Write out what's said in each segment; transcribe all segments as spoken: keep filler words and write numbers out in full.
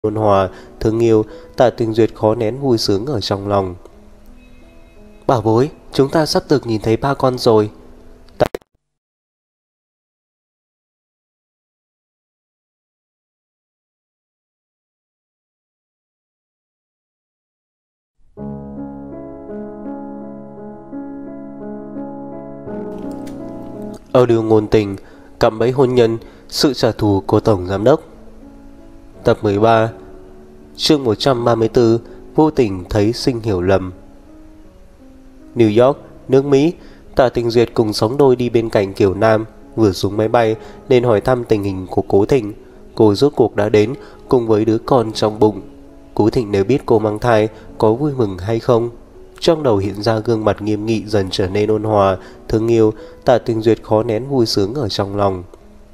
ôn hòa, thương yêu. Tạ Tình Duyệt khó nén vui sướng ở trong lòng. Bảo bối, chúng ta sắp được nhìn thấy ba con rồi. Tạ... Audio ngôn tình, cạm bẫy hôn nhân, sự trả thù của Tổng Giám Đốc. Tập mười ba. Chương một trăm ba mươi tư. Vô tình thấy sinh hiểu lầm. New York, nước Mỹ. Tạ Tình Duyệt cùng sống đôi đi bên cạnh Kiều Nam. Vừa xuống máy bay nên hỏi thăm tình hình của Cố Thịnh. Cô rốt cuộc đã đến cùng với đứa con trong bụng. Cố Thịnh nếu biết cô mang thai có vui mừng hay không? Trong đầu hiện ra gương mặt nghiêm nghị dần trở nên ôn hòa, thương yêu. Tạ Tình Duyệt khó nén vui sướng ở trong lòng.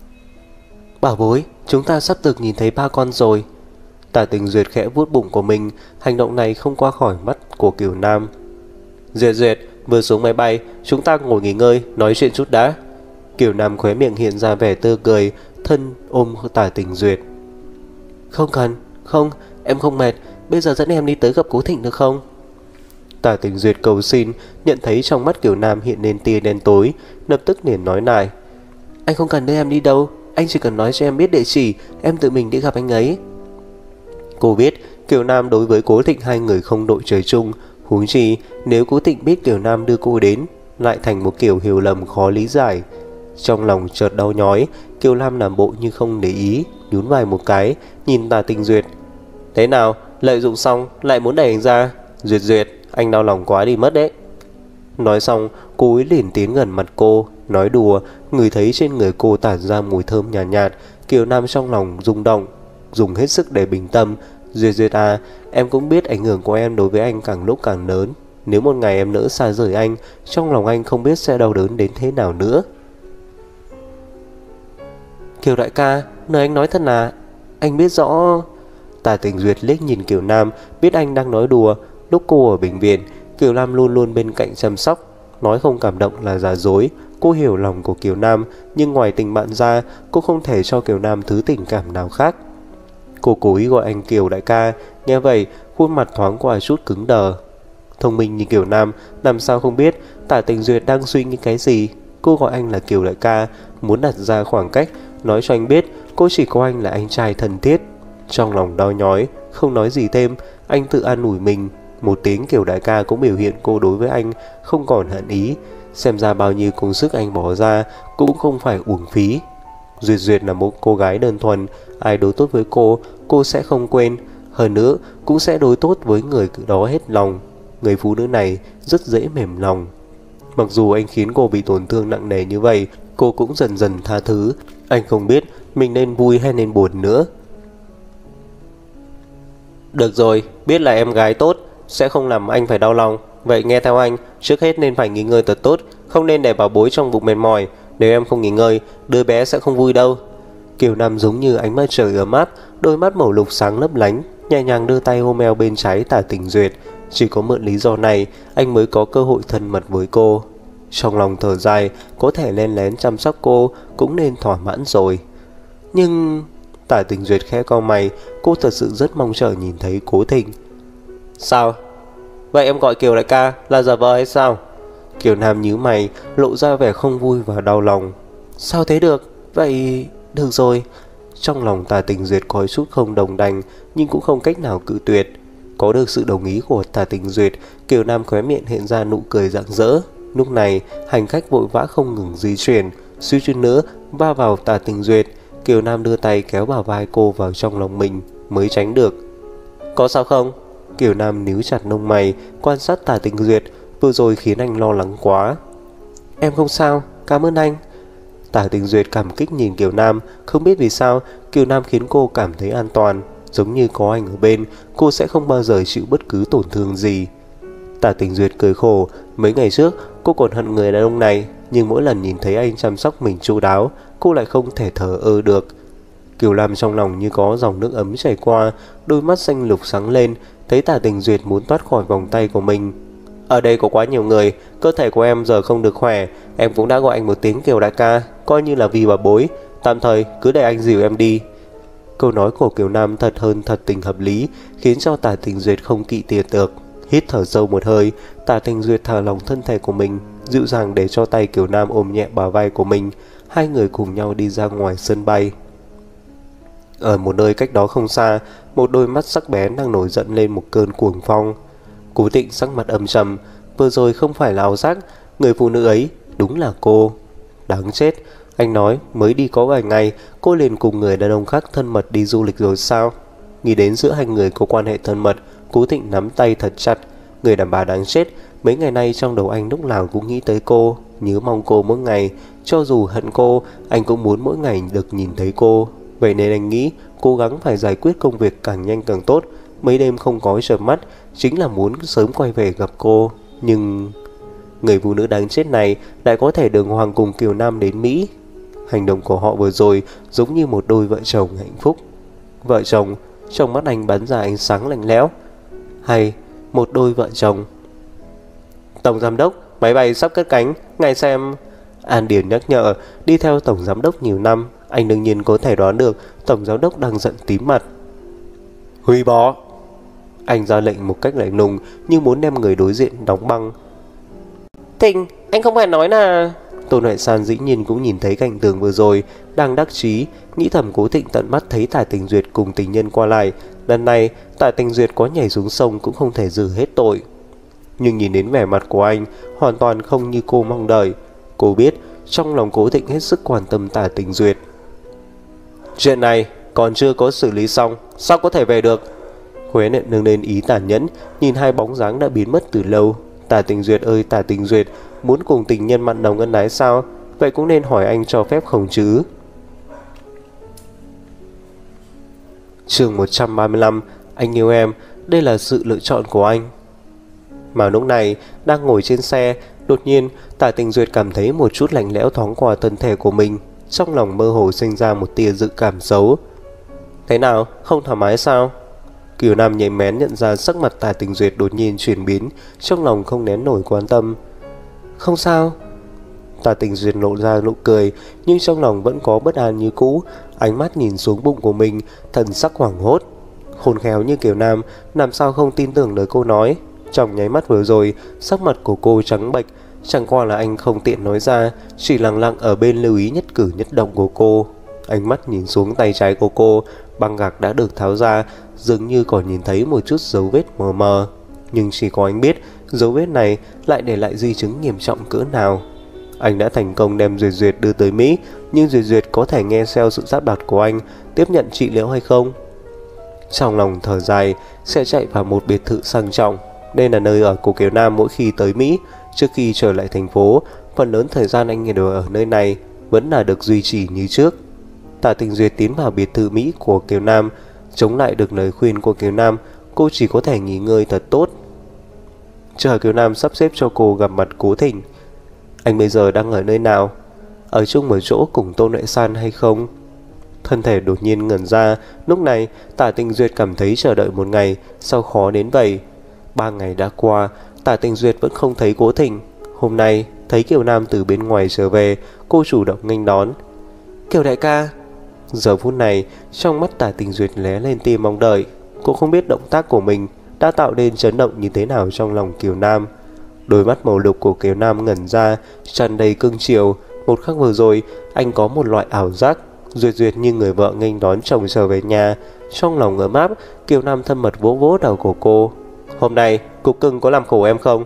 Bảo bối, chúng ta sắp được nhìn thấy ba con rồi. Tạ Tình Duyệt khẽ vuốt bụng của mình. Hành động này không qua khỏi mắt của Kiều Nam. Duyệt Duyệt, vừa xuống máy bay, chúng ta ngồi nghỉ ngơi, nói chuyện chút đã. Kiều Nam khóe miệng hiện ra vẻ tươi cười, thân ôm Tạ Tình Duyệt. Không cần, không, em không mệt. Bây giờ dẫn em đi tới gặp Cố Thịnh được không? Tạ Tình Duyệt cầu xin, nhận thấy trong mắt Kiều Nam hiện lên tia đen tối, lập tức liền nói lại. Anh không cần đưa em đi đâu, anh chỉ cần nói cho em biết địa chỉ, em tự mình đi gặp anh ấy. Cô biết Kiều Nam đối với Cố Thịnh hai người không đội trời chung, huống chi nếu Cố Thịnh biết Kiều Nam đưa cô đến, lại thành một kiểu hiểu lầm khó lý giải. Trong lòng chợt đau nhói, Kiều Nam làm bộ như không để ý, nhún vai một cái, nhìn Tạ Tình Duyệt. Thế nào, lợi dụng xong lại muốn đẩy anh ra? Duyệt Duyệt, anh đau lòng quá đi mất đấy. Nói xong, cô ấy liền tiến gần mặt cô, nói đùa. Người thấy trên người cô tản ra mùi thơm nhàn nhạt, nhạt. Kiều Nam trong lòng rung động, dùng hết sức để bình tâm. Duyệt Duyệt à, em cũng biết ảnh hưởng của em đối với anh càng lúc càng lớn. Nếu một ngày em nỡ xa rời anh, trong lòng anh không biết sẽ đau đớn đến thế nào nữa. Kiều đại ca, nơi anh nói thật là anh biết rõ. Tạ Tình Duyệt liếc nhìn Kiều Nam, biết anh đang nói đùa. Lúc cô ở bệnh viện, Kiều Nam luôn luôn bên cạnh chăm sóc. Nói không cảm động là giả dối. Cô hiểu lòng của Kiều Nam, nhưng ngoài tình bạn ra, cô không thể cho Kiều Nam thứ tình cảm nào khác. Cô cố ý gọi anh Kiều đại ca. Nghe vậy, khuôn mặt thoáng qua chút cứng đờ. Thông minh như Kiều Nam, làm sao không biết Tạ Tình Duyệt đang suy nghĩ cái gì. Cô gọi anh là Kiều đại ca, muốn đặt ra khoảng cách, nói cho anh biết cô chỉ có anh là anh trai thân thiết. Trong lòng đau nhói, không nói gì thêm, anh tự an ủi mình. Một tiếng Kiều đại ca cũng biểu hiện cô đối với anh không còn hận ý. Xem ra bao nhiêu công sức anh bỏ ra cũng không phải uổng phí. Duyệt Duyệt là một cô gái đơn thuần, ai đối tốt với cô, cô sẽ không quên. Hơn nữa, cũng sẽ đối tốt với người đó hết lòng. Người phụ nữ này rất dễ mềm lòng. Mặc dù anh khiến cô bị tổn thương nặng nề như vậy, cô cũng dần dần tha thứ. Anh không biết mình nên vui hay nên buồn nữa. Được rồi, biết là em gái tốt, sẽ không làm anh phải đau lòng. Vậy nghe theo anh, trước hết nên phải nghỉ ngơi thật tốt, không nên để bảo bối trong bụng mệt mỏi. Nếu em không nghỉ ngơi, đứa bé sẽ không vui đâu. Kiều Nam giống như ánh mặt trời ấm áp, đôi mắt màu lục sáng lấp lánh, nhẹ nhàng đưa tay ôm eo bên trái Tạ Tình Duyệt. Chỉ có mượn lý do này, anh mới có cơ hội thân mật với cô. Trong lòng thở dài, có thể len lén chăm sóc cô cũng nên thỏa mãn rồi. Nhưng... Tạ Tình Duyệt khẽ cau mày, cô thật sự rất mong chờ nhìn thấy Cố Thịnh. Sao? Vậy em gọi Kiều đại ca là giả vờ hay sao? Kiều Nam nhíu mày, lộ ra vẻ không vui và đau lòng. Sao thế được? Vậy... được rồi. Trong lòng Tạ Tình Duyệt có chút không đồng đành, nhưng cũng không cách nào cự tuyệt. Có được sự đồng ý của Tạ Tình Duyệt, Kiều Nam khóe miệng hiện ra nụ cười rạng rỡ. Lúc này, hành khách vội vã không ngừng di chuyển, suýt chút nữa va vào Tạ Tình Duyệt. Kiều Nam đưa tay kéo bả vai cô vào trong lòng mình mới tránh được. Có sao không? Kiều Nam níu chặt lông mày, quan sát Tạ Tình Duyệt, vừa rồi khiến anh lo lắng quá. Em không sao, cảm ơn anh. Tạ Tình Duyệt cảm kích nhìn Kiều Nam, không biết vì sao Kiều Nam khiến cô cảm thấy an toàn, giống như có anh ở bên, cô sẽ không bao giờ chịu bất cứ tổn thương gì. Tạ Tình Duyệt cười khổ, mấy ngày trước cô còn hận người đàn ông này, nhưng mỗi lần nhìn thấy anh chăm sóc mình chu đáo, cô lại không thể thờ ơ được. Kiều Nam trong lòng như có dòng nước ấm chảy qua, đôi mắt xanh lục sáng lên, thấy Tạ Tình Duyệt muốn thoát khỏi vòng tay của mình. Ở đây có quá nhiều người, cơ thể của em giờ không được khỏe, em cũng đã gọi anh một tiếng Kiều đại ca, coi như là vì bà bối, tạm thời cứ để anh dìu em đi. Câu nói của Kiều Nam thật hơn thật tình hợp lý, khiến cho Tả Tình Duyệt không kỵ tiền được. Hít thở sâu một hơi, Tả Tình Duyệt thả lỏng thân thể của mình, dịu dàng để cho tay Kiều Nam ôm nhẹ bả vai của mình. Hai người cùng nhau đi ra ngoài sân bay. Ở một nơi cách đó không xa, một đôi mắt sắc bén đang nổi giận lên một cơn cuồng phong. Cố Tịnh sắc mặt âm trầm, vừa rồi không phải là ảo giác, người phụ nữ ấy đúng là cô. Đáng chết, anh nói mới đi có vài ngày, cô liền cùng người đàn ông khác thân mật đi du lịch rồi sao? Nghĩ đến giữa hai người có quan hệ thân mật, Cố Tịnh nắm tay thật chặt. Người đàn bà đáng chết, mấy ngày nay trong đầu anh lúc nào cũng nghĩ tới cô, nhớ mong cô mỗi ngày. Cho dù hận cô, anh cũng muốn mỗi ngày được nhìn thấy cô. Vậy nên anh nghĩ cố gắng phải giải quyết công việc càng nhanh càng tốt. Mấy đêm không có chợp mắt chính là muốn sớm quay về gặp cô. Nhưng người phụ nữ đáng chết này lại có thể đường hoàng cùng Kiều Nam đến Mỹ. Hành động của họ vừa rồi giống như một đôi vợ chồng hạnh phúc. Vợ chồng, trong mắt anh bắn ra ánh sáng lạnh lẽo. Hay một đôi vợ chồng. Tổng giám đốc, máy bay sắp cất cánh, ngài xem. An Điền nhắc nhở. Đi theo tổng giám đốc nhiều năm, anh đương nhiên có thể đoán được tổng giám đốc đang giận tím mặt. Hủy bỏ. Anh ra lệnh một cách lạnh lùng, như muốn đem người đối diện đóng băng. Thịnh, anh không phải nói là... Tôn Huệ San dĩ nhiên cũng nhìn thấy cảnh tượng vừa rồi, đang đắc chí, nghĩ thầm Cố Tịnh tận mắt thấy Tả Tình Duyệt cùng tình nhân qua lại. Lần này Tả Tình Duyệt có nhảy xuống sông cũng không thể giữ hết tội. Nhưng nhìn đến vẻ mặt của anh, hoàn toàn không như cô mong đợi. Cô biết trong lòng Cố Tịnh hết sức quan tâm Tả Tình Duyệt. Chuyện này còn chưa có xử lý xong, sao có thể về được? Khóe miệng nâng lên ý tàn nhẫn, nhìn hai bóng dáng đã biến mất từ lâu. Tả Tình Duyệt ơi Tả Tình Duyệt, muốn cùng tình nhân mặn nồng ân ái sao? Vậy cũng nên hỏi anh cho phép không chứ? Chương một trăm ba mươi lăm. Anh yêu em, đây là sự lựa chọn của anh. Mà lúc này đang ngồi trên xe, đột nhiên Tả Tình Duyệt cảm thấy một chút lạnh lẽo thoáng qua thân thể của mình. Trong lòng mơ hồ sinh ra một tia dự cảm xấu. Thế nào, không thoải mái sao? Kiều Nam nhạy bén nhận ra sắc mặt Tả Tình Duyệt đột nhiên chuyển biến, trong lòng không nén nổi quan tâm. Không sao. Tả Tình Duyệt lộ ra nụ cười, nhưng trong lòng vẫn có bất an như cũ. Ánh mắt nhìn xuống bụng của mình, thần sắc hoảng hốt. Khôn khéo như Kiều Nam, làm sao không tin tưởng lời cô nói. Trong nháy mắt vừa rồi, sắc mặt của cô trắng bệch. Chẳng qua là anh không tiện nói ra, chỉ lặng lặng ở bên lưu ý nhất cử nhất động của cô. Ánh mắt nhìn xuống tay trái của cô, băng gạc đã được tháo ra, dường như còn nhìn thấy một chút dấu vết mờ mờ. Nhưng chỉ có anh biết dấu vết này lại để lại di chứng nghiêm trọng cỡ nào. Anh đã thành công đem Duyệt Duyệt đưa tới Mỹ, nhưng Duyệt Duyệt có thể nghe theo sự sắp đặt của anh, tiếp nhận trị liệu hay không? Trong lòng thở dài, sẽ chạy vào một biệt thự sang trọng. Đây là nơi ở của Kiều Nam mỗi khi tới Mỹ. Trước khi trở lại thành phố, phần lớn thời gian anh đều ở nơi này, vẫn là được duy trì như trước. Tả Tình Duyệt tiến vào biệt thự Mỹ của Kiều Nam, chống lại được lời khuyên của Kiều Nam, cô chỉ có thể nghỉ ngơi thật tốt. Chờ Kiều Nam sắp xếp cho cô gặp mặt Cố Thịnh. Anh bây giờ đang ở nơi nào? Ở chung một chỗ cùng Tôn Huệ San hay không? Thân thể đột nhiên ngẩn ra. Lúc này Tả Tình Duyệt cảm thấy chờ đợi một ngày sao khó đến vậy. Ba ngày đã qua, Tả Tình Duyệt vẫn không thấy Cố Thịnh. Hôm nay thấy Kiều Nam từ bên ngoài trở về, cô chủ động nghênh đón. Kiều đại ca. Giờ phút này trong mắt Tả Tình Duyệt lóe lên tia mong đợi. Cô không biết động tác của mình đã tạo nên chấn động như thế nào trong lòng Kiều Nam. Đôi mắt màu lục của Kiều Nam ngẩn ra, tràn đầy cưng chiều. Một khắc vừa rồi anh có một loại ảo giác, Duyệt Duyệt như người vợ nghênh đón chồng trở về nhà. Trong lòng ấm áp, Kiều Nam thân mật vỗ vỗ đầu của cô. Hôm nay cục cưng có làm khổ em không?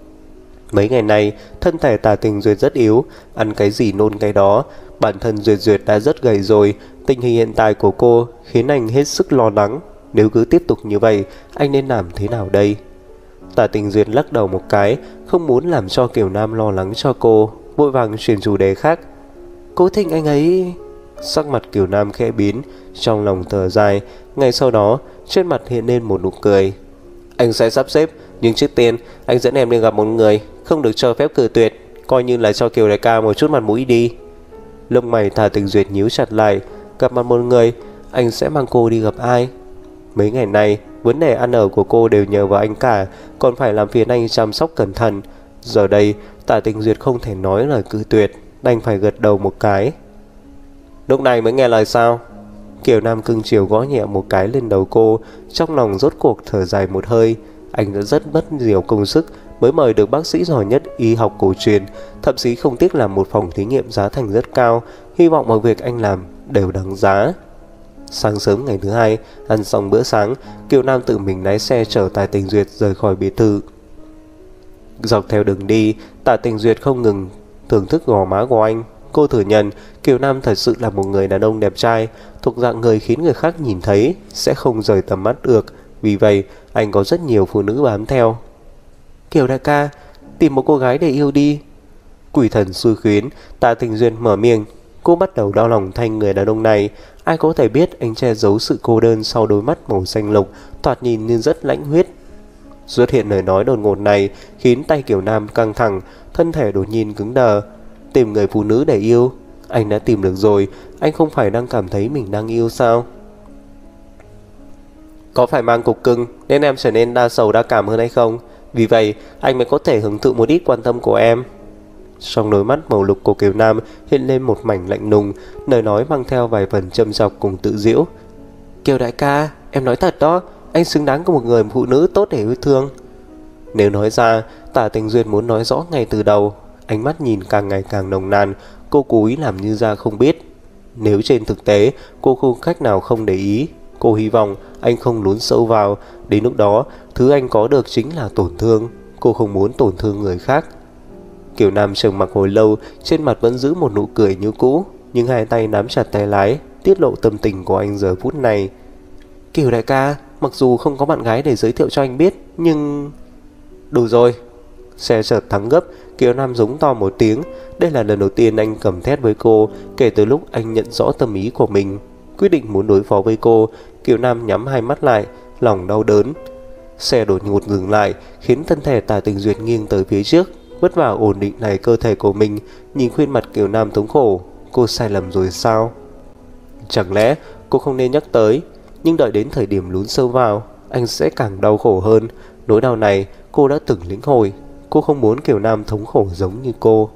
Mấy ngày nay thân thể Tả Tình Duyệt rất yếu, ăn cái gì nôn cái đó. Bản thân Duyệt Duyệt đã rất gầy rồi. Tình hình hiện tại của cô khiến anh hết sức lo lắng. Nếu cứ tiếp tục như vậy, anh nên làm thế nào đây? Tả Tình Duyệt lắc đầu một cái, không muốn làm cho Kiều Nam lo lắng cho cô, vội vàng chuyển chủ đề khác. Cố Thịnh anh ấy... Sắc mặt Kiều Nam khẽ biến, trong lòng thở dài. Ngay sau đó trên mặt hiện lên một nụ cười. Anh sẽ sắp xếp, nhưng trước tiên anh dẫn em đi gặp một người, không được cho phép cự tuyệt, coi như là cho Kiều đại ca một chút mặt mũi đi. Lông mày Tả Tình Duyệt nhíu chặt lại. Gặp mặt một người, anh sẽ mang cô đi gặp ai? Mấy ngày nay vấn đề ăn ở của cô đều nhờ vào anh cả, còn phải làm phiền anh chăm sóc cẩn thận. Giờ đây Tả Tình Duyệt không thể nói lời cự tuyệt, đành phải gật đầu một cái. Lúc này mới nghe lời sao? Kiều Nam cưng chiều gõ nhẹ một cái lên đầu cô, trong lòng rốt cuộc thở dài một hơi. Anh đã rất mất nhiều công sức mới mời được bác sĩ giỏi nhất y học cổ truyền, thậm chí không tiếc làm một phòng thí nghiệm giá thành rất cao, hy vọng mọi việc anh làm đều đáng giá. Sáng sớm ngày thứ hai, ăn xong bữa sáng, Kiều Nam tự mình lái xe chở Tạ Tình Duyệt rời khỏi biệt thự. Dọc theo đường đi, Tạ Tình Duyệt không ngừng thưởng thức gò má của anh. Cô thừa nhận Kiều Nam thật sự là một người đàn ông đẹp trai, thuộc dạng người khiến người khác nhìn thấy sẽ không rời tầm mắt được. Vì vậy anh có rất nhiều phụ nữ bám theo. Kiều đại ca, tìm một cô gái để yêu đi. Quỷ thần xui khiến, Tạ Tình Duyệt mở miệng. Cô bắt đầu đau lòng thay người đàn ông này. Ai có thể biết anh che giấu sự cô đơn sau đôi mắt màu xanh lục, thoạt nhìn như rất lãnh huyết. Xuất hiện lời nói đột ngột này khiến tay Kiều Nam căng thẳng, thân thể đột nhiên cứng đờ. Tìm người phụ nữ để yêu, anh đã tìm được rồi. Anh không phải đang cảm thấy mình đang yêu sao? Có phải mang cục cưng nên em trở nên đa sầu đa cảm hơn hay không? Vì vậy anh mới có thể hưởng thụ một ít quan tâm của em. Trong đôi mắt màu lục của Kiều Nam hiện lên một mảnh lạnh lùng, lời nói mang theo vài phần châm chọc cùng tự giễu. Kiều đại ca, em nói thật đó, anh xứng đáng có một người phụ nữ tốt để yêu thương. Nếu nói ra, Tạ Tình Duyệt muốn nói rõ ngay từ đầu. Ánh mắt nhìn càng ngày càng nồng nàn, cô cố ý làm như ra không biết. Nếu trên thực tế cô không cách nào không để ý, cô hy vọng anh không lún sâu vào. Đến lúc đó, thứ anh có được chính là tổn thương. Cô không muốn tổn thương người khác. Kiều Nam trầm mặc hồi lâu, trên mặt vẫn giữ một nụ cười như cũ, nhưng hai tay nắm chặt tay lái, tiết lộ tâm tình của anh giờ phút này. Kiều đại ca, mặc dù không có bạn gái để giới thiệu cho anh biết, nhưng... Đủ rồi. Xe chợt thắng gấp, Kiều Nam giống to một tiếng. Đây là lần đầu tiên anh cầm thét với cô kể từ lúc anh nhận rõ tâm ý của mình. Quyết định muốn đối phó với cô, Kiều Nam nhắm hai mắt lại, lòng đau đớn. Xe đột ngột dừng lại, khiến thân thể Tạ Tình Duyệt nghiêng tới phía trước, vất vả ổn định lại cơ thể của mình. Nhìn khuôn mặt Kiều Nam thống khổ, cô sai lầm rồi sao? Chẳng lẽ cô không nên nhắc tới? Nhưng đợi đến thời điểm lún sâu vào, anh sẽ càng đau khổ hơn. Nỗi đau này cô đã từng lĩnh hội. Cô không muốn Kiều Nam thống khổ giống như cô.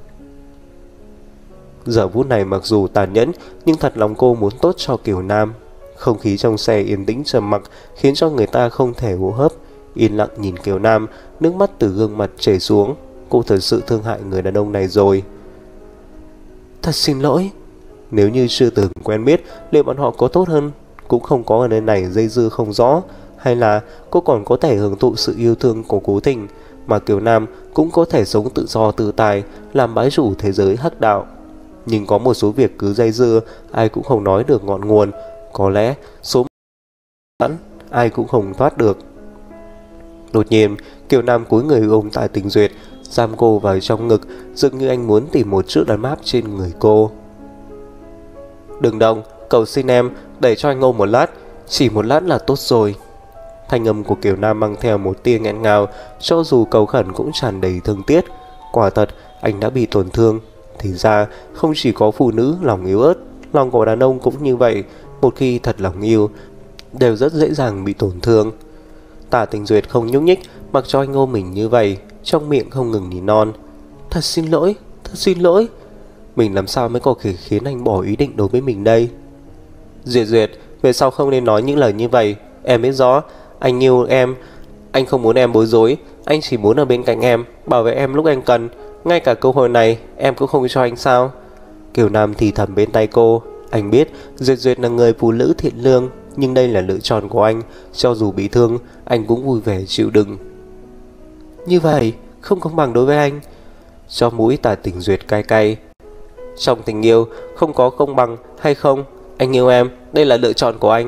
Giờ phút này mặc dù tàn nhẫn, nhưng thật lòng cô muốn tốt cho Kiều Nam. Không khí trong xe yên tĩnh trầm mặc, khiến cho người ta không thể hô hấp. Yên lặng nhìn Kiều Nam, nước mắt từ gương mặt chảy xuống. Cô thật sự thương hại người đàn ông này rồi. Thật xin lỗi. Nếu như chưa từng quen biết, liệu bọn họ có tốt hơn? Cũng không có ở nơi này dây dưa không rõ. Hay là cô còn có thể hưởng thụ sự yêu thương của Cố Tình, mà Kiều Nam cũng có thể sống tự do tự tại, làm bái chủ thế giới hắc đạo. Nhưng có một số việc cứ dây dưa, ai cũng không nói được ngọn nguồn. Có lẽ số sẵn ai cũng không thoát được. Đột nhiên Kiều Nam cúi người ôm Tạ Tình Duyệt, giam cô vào trong ngực, dường như anh muốn tìm một chiếc đàn áp trên người cô. Đừng động, cầu xin em, để cho anh ôm một lát. Chỉ một lát là tốt rồi. Thanh âm của Kiều Nam mang theo một tia nghẹn ngào, cho dù cầu khẩn cũng tràn đầy thương tiếc. Quả thật anh đã bị tổn thương. Thì ra không chỉ có phụ nữ lòng yếu ớt, lòng của đàn ông cũng như vậy. Một khi thật lòng yêu, đều rất dễ dàng bị tổn thương. Tạ Tình Duyệt không nhúc nhích, mặc cho anh ôm mình như vậy, trong miệng không ngừng nỉ non. Thật xin lỗi, thật xin lỗi. Mình làm sao mới có thể khiến anh bỏ ý định đối với mình đây? Duyệt Duyệt, về sau không nên nói những lời như vậy. Em biết rõ, anh yêu em. Anh không muốn em bối rối. Anh chỉ muốn ở bên cạnh em, bảo vệ em lúc anh cần. Ngay cả cơ hội này em cũng không cho anh sao? Kiều Nam thì thầm bên tay cô. Anh biết Duyệt Duyệt là người phụ nữ thiện lương, nhưng đây là lựa chọn của anh. Cho dù bị thương, anh cũng vui vẻ chịu đựng. Như vậy không công bằng đối với anh. Cho mũi Tạ Tình Duyệt cay cay. Trong tình yêu không có công bằng hay không. Anh yêu em, đây là lựa chọn của anh.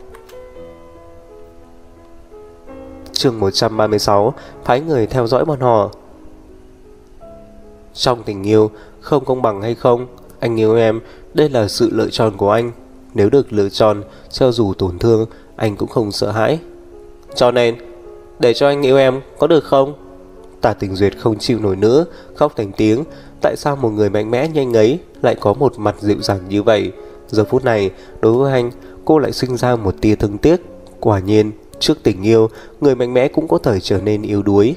Chương một trăm ba mươi sáu. Phái người theo dõi bọn họ. Trong tình yêu không công bằng hay không, anh yêu em, đây là sự lựa chọn của anh. Nếu được lựa chọn, cho dù tổn thương, anh cũng không sợ hãi. Cho nên để cho anh yêu em có được không? Tạ Tình Duyệt không chịu nổi nữa, khóc thành tiếng. Tại sao một người mạnh mẽ nhanh ấy lại có một mặt dịu dàng như vậy? Giờ phút này đối với anh, cô lại sinh ra một tia thương tiếc. Quả nhiên trước tình yêu, người mạnh mẽ cũng có thể trở nên yếu đuối.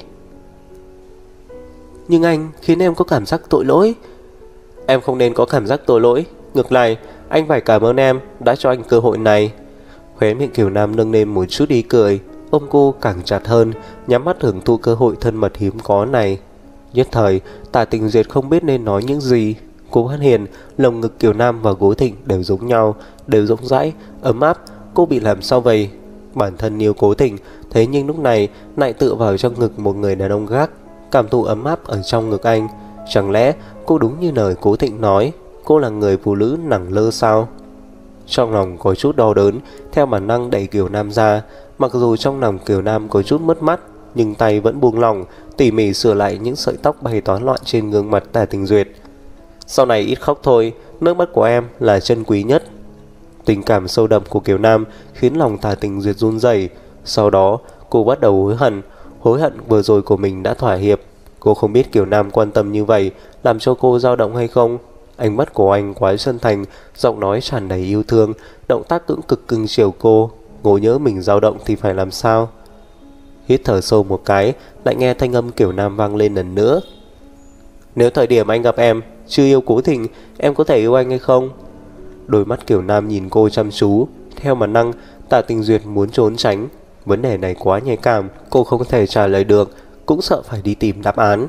Nhưng anh khiến em có cảm giác tội lỗi. Em không nên có cảm giác tội lỗi. Ngược lại, anh Anh phải cảm ơn em đã cho anh cơ hội này. Khóe miệng Kiều Nam nâng lên một chút ý cười, ôm cô càng chặt hơn, nhắm mắt hưởng thụ cơ hội thân mật hiếm có này. Nhất thời, Tả Tình Duyệt không biết nên nói những gì. Cô phát hiện lồng ngực Kiều Nam và Cố Thịnh đều giống nhau, đều rộng rãi, ấm áp. Cô bị làm sao vậy? Bản thân yêu Cố Thịnh, thế nhưng lúc này lại tựa vào trong ngực một người đàn ông khác, cảm thụ ấm áp ở trong ngực anh. Chẳng lẽ cô đúng như lời Cố Thịnh nói, cô là người phụ nữ nẳng lơ sao? Trong lòng có chút đau đớn, theo bản năng đẩy Kiều Nam ra. Mặc dù trong lòng Kiều Nam có chút mất mát, nhưng tay vẫn buông lỏng, tỉ mỉ sửa lại những sợi tóc bay toán loạn trên gương mặt Tả Tình Duyệt. Sau này ít khóc thôi, nước mắt của em là chân quý nhất. Tình cảm sâu đậm của Kiều Nam khiến lòng Tả Tình Duyệt run rẩy. Sau đó cô bắt đầu hối hận, hối hận vừa rồi của mình đã thỏa hiệp. Cô không biết Kiều Nam quan tâm như vậy làm cho cô dao động hay không. Ánh mắt của anh quá chân thành, giọng nói tràn đầy yêu thương, động tác cũng cực cưng chiều cô. Ngộ nhỡ mình dao động thì phải làm sao? Hít thở sâu một cái, lại nghe thanh âm Kiều Nam vang lên lần nữa. Nếu thời điểm anh gặp em chưa yêu Cố Thịnh, em có thể yêu anh hay không? Đôi mắt Kiều Nam nhìn cô chăm chú. Theo bản năng, Tả Tình Duyệt muốn trốn tránh. Vấn đề này quá nhạy cảm, cô không thể trả lời được, cũng sợ phải đi tìm đáp án.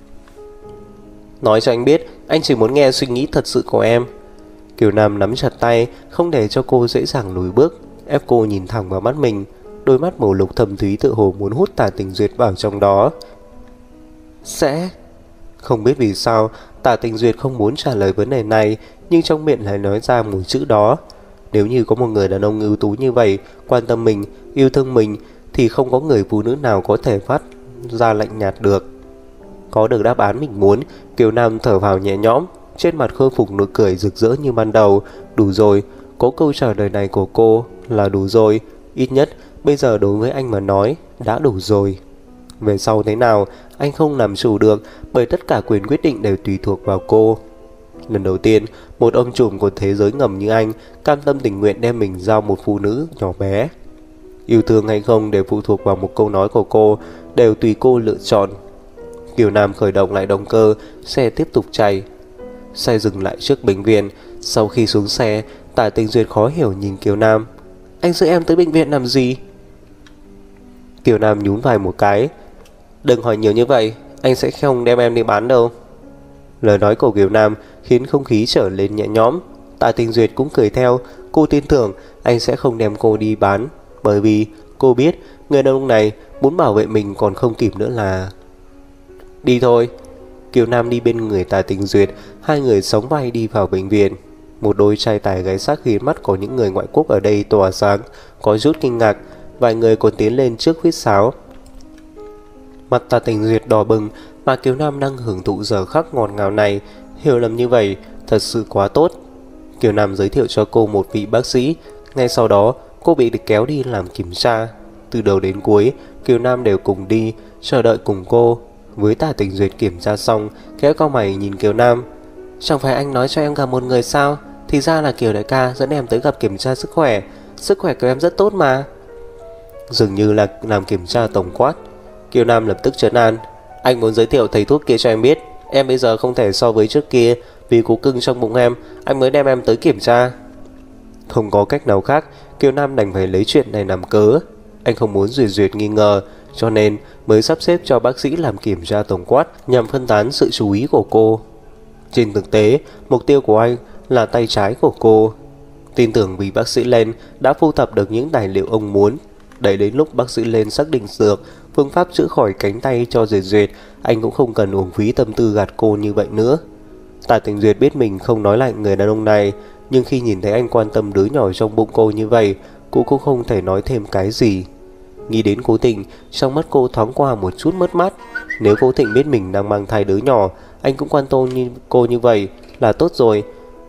Nói cho anh biết, anh chỉ muốn nghe suy nghĩ thật sự của em. Kiều Nam nắm chặt tay, không để cho cô dễ dàng lùi bước, ép cô nhìn thẳng vào mắt mình. Đôi mắt màu lục thâm thúy tự hồ muốn hút Tả Tình Duyệt vào trong đó. Sẽ... Không biết vì sao Tả Tình Duyệt không muốn trả lời vấn đề này, nhưng trong miệng lại nói ra một chữ đó. Nếu như có một người đàn ông ưu tú như vậy, quan tâm mình, yêu thương mình, thì không có người phụ nữ nào có thể phát ra lạnh nhạt được. Có được đáp án mình muốn, Kiều Nam thở vào nhẹ nhõm, trên mặt khôi phục nụ cười rực rỡ như ban đầu. Đủ rồi, có câu trả lời này của cô là đủ rồi. Ít nhất bây giờ đối với anh mà nói đã đủ rồi. Về sau thế nào anh không làm chủ được, bởi tất cả quyền quyết định đều tùy thuộc vào cô. Lần đầu tiên một ông trùm của thế giới ngầm như anh cam tâm tình nguyện đem mình giao một phụ nữ nhỏ bé. Yêu thương hay không đều phụ thuộc vào một câu nói của cô, đều tùy cô lựa chọn. Kiều Nam khởi động lại động cơ, xe tiếp tục chạy. Xe dừng lại trước bệnh viện. Sau khi xuống xe, Tả Tình Duyệt khó hiểu nhìn Kiều Nam. Anh giữ em tới bệnh viện làm gì? Kiều Nam nhún vai một cái. Đừng hỏi nhiều như vậy, anh sẽ không đem em đi bán đâu. Lời nói của Kiều Nam khiến không khí trở lên nhẹ nhõm. Tả Tình Duyệt cũng cười theo. Cô tin tưởng anh sẽ không đem cô đi bán, bởi vì cô biết người đàn ông này muốn bảo vệ mình còn không kịp nữa là... Đi thôi. Kiều Nam đi bên người Tả Tình Duyệt. Hai người sóng vai đi vào bệnh viện. Một đôi trai tài gái sắc khiến mắt của những người ngoại quốc ở đây tỏa sáng, có chút kinh ngạc. Vài người còn tiến lên trước huýt sáo. Mặt Tả Tình Duyệt đỏ bừng, mà Kiều Nam đang hưởng thụ giờ khắc ngọt ngào này. Hiểu lầm như vậy thật sự quá tốt. Kiều Nam giới thiệu cho cô một vị bác sĩ. Ngay sau đó cô bị kéo đi làm kiểm tra. Từ đầu đến cuối Kiều Nam đều cùng đi, chờ đợi cùng cô. Với Tả Tình Duyệt kiểm tra xong, kéo cau mày nhìn Kiều Nam. Chẳng phải anh nói cho em gặp một người sao? Thì ra là Kiều đại ca dẫn em tới gặp kiểm tra sức khỏe. Sức khỏe của em rất tốt mà. Dường như là làm kiểm tra tổng quát. Kiều Nam lập tức trấn an. Anh muốn giới thiệu thầy thuốc kia cho em biết. Em bây giờ không thể so với trước kia, vì cú cưng trong bụng em, anh mới đem em tới kiểm tra. Không có cách nào khác, Kiều Nam đành phải lấy chuyện này làm cớ. Anh không muốn Duyệt Duyệt nghi ngờ, cho nên mới sắp xếp cho bác sĩ làm kiểm tra tổng quát, nhằm phân tán sự chú ý của cô. Trên thực tế, mục tiêu của anh là tay trái của cô. Tin tưởng vì bác sĩ Lên đã thu thập được những tài liệu ông muốn. Đợi đến lúc bác sĩ Lên xác định được phương pháp chữa khỏi cánh tay cho Duyệt Duyệt, anh cũng không cần uổng phí tâm tư gạt cô như vậy nữa. Tả Tình Duyệt biết mình không nói lại người đàn ông này, nhưng khi nhìn thấy anh quan tâm đứa nhỏ trong bụng cô như vậy, cô cũng không thể nói thêm cái gì. Nghĩ đến Cố Thịnh, trong mắt cô thoáng qua một chút mất mát. Nếu Cố Thịnh biết mình đang mang thai đứa nhỏ, anh cũng quan tâm như cô như vậy là tốt rồi.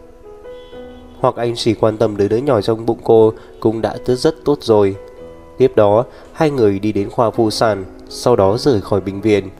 Hoặc anh chỉ quan tâm đến đứa nhỏ trong bụng cô cũng đã rất rất tốt rồi. Tiếp đó, hai người đi đến khoa phụ sản, sau đó rời khỏi bệnh viện.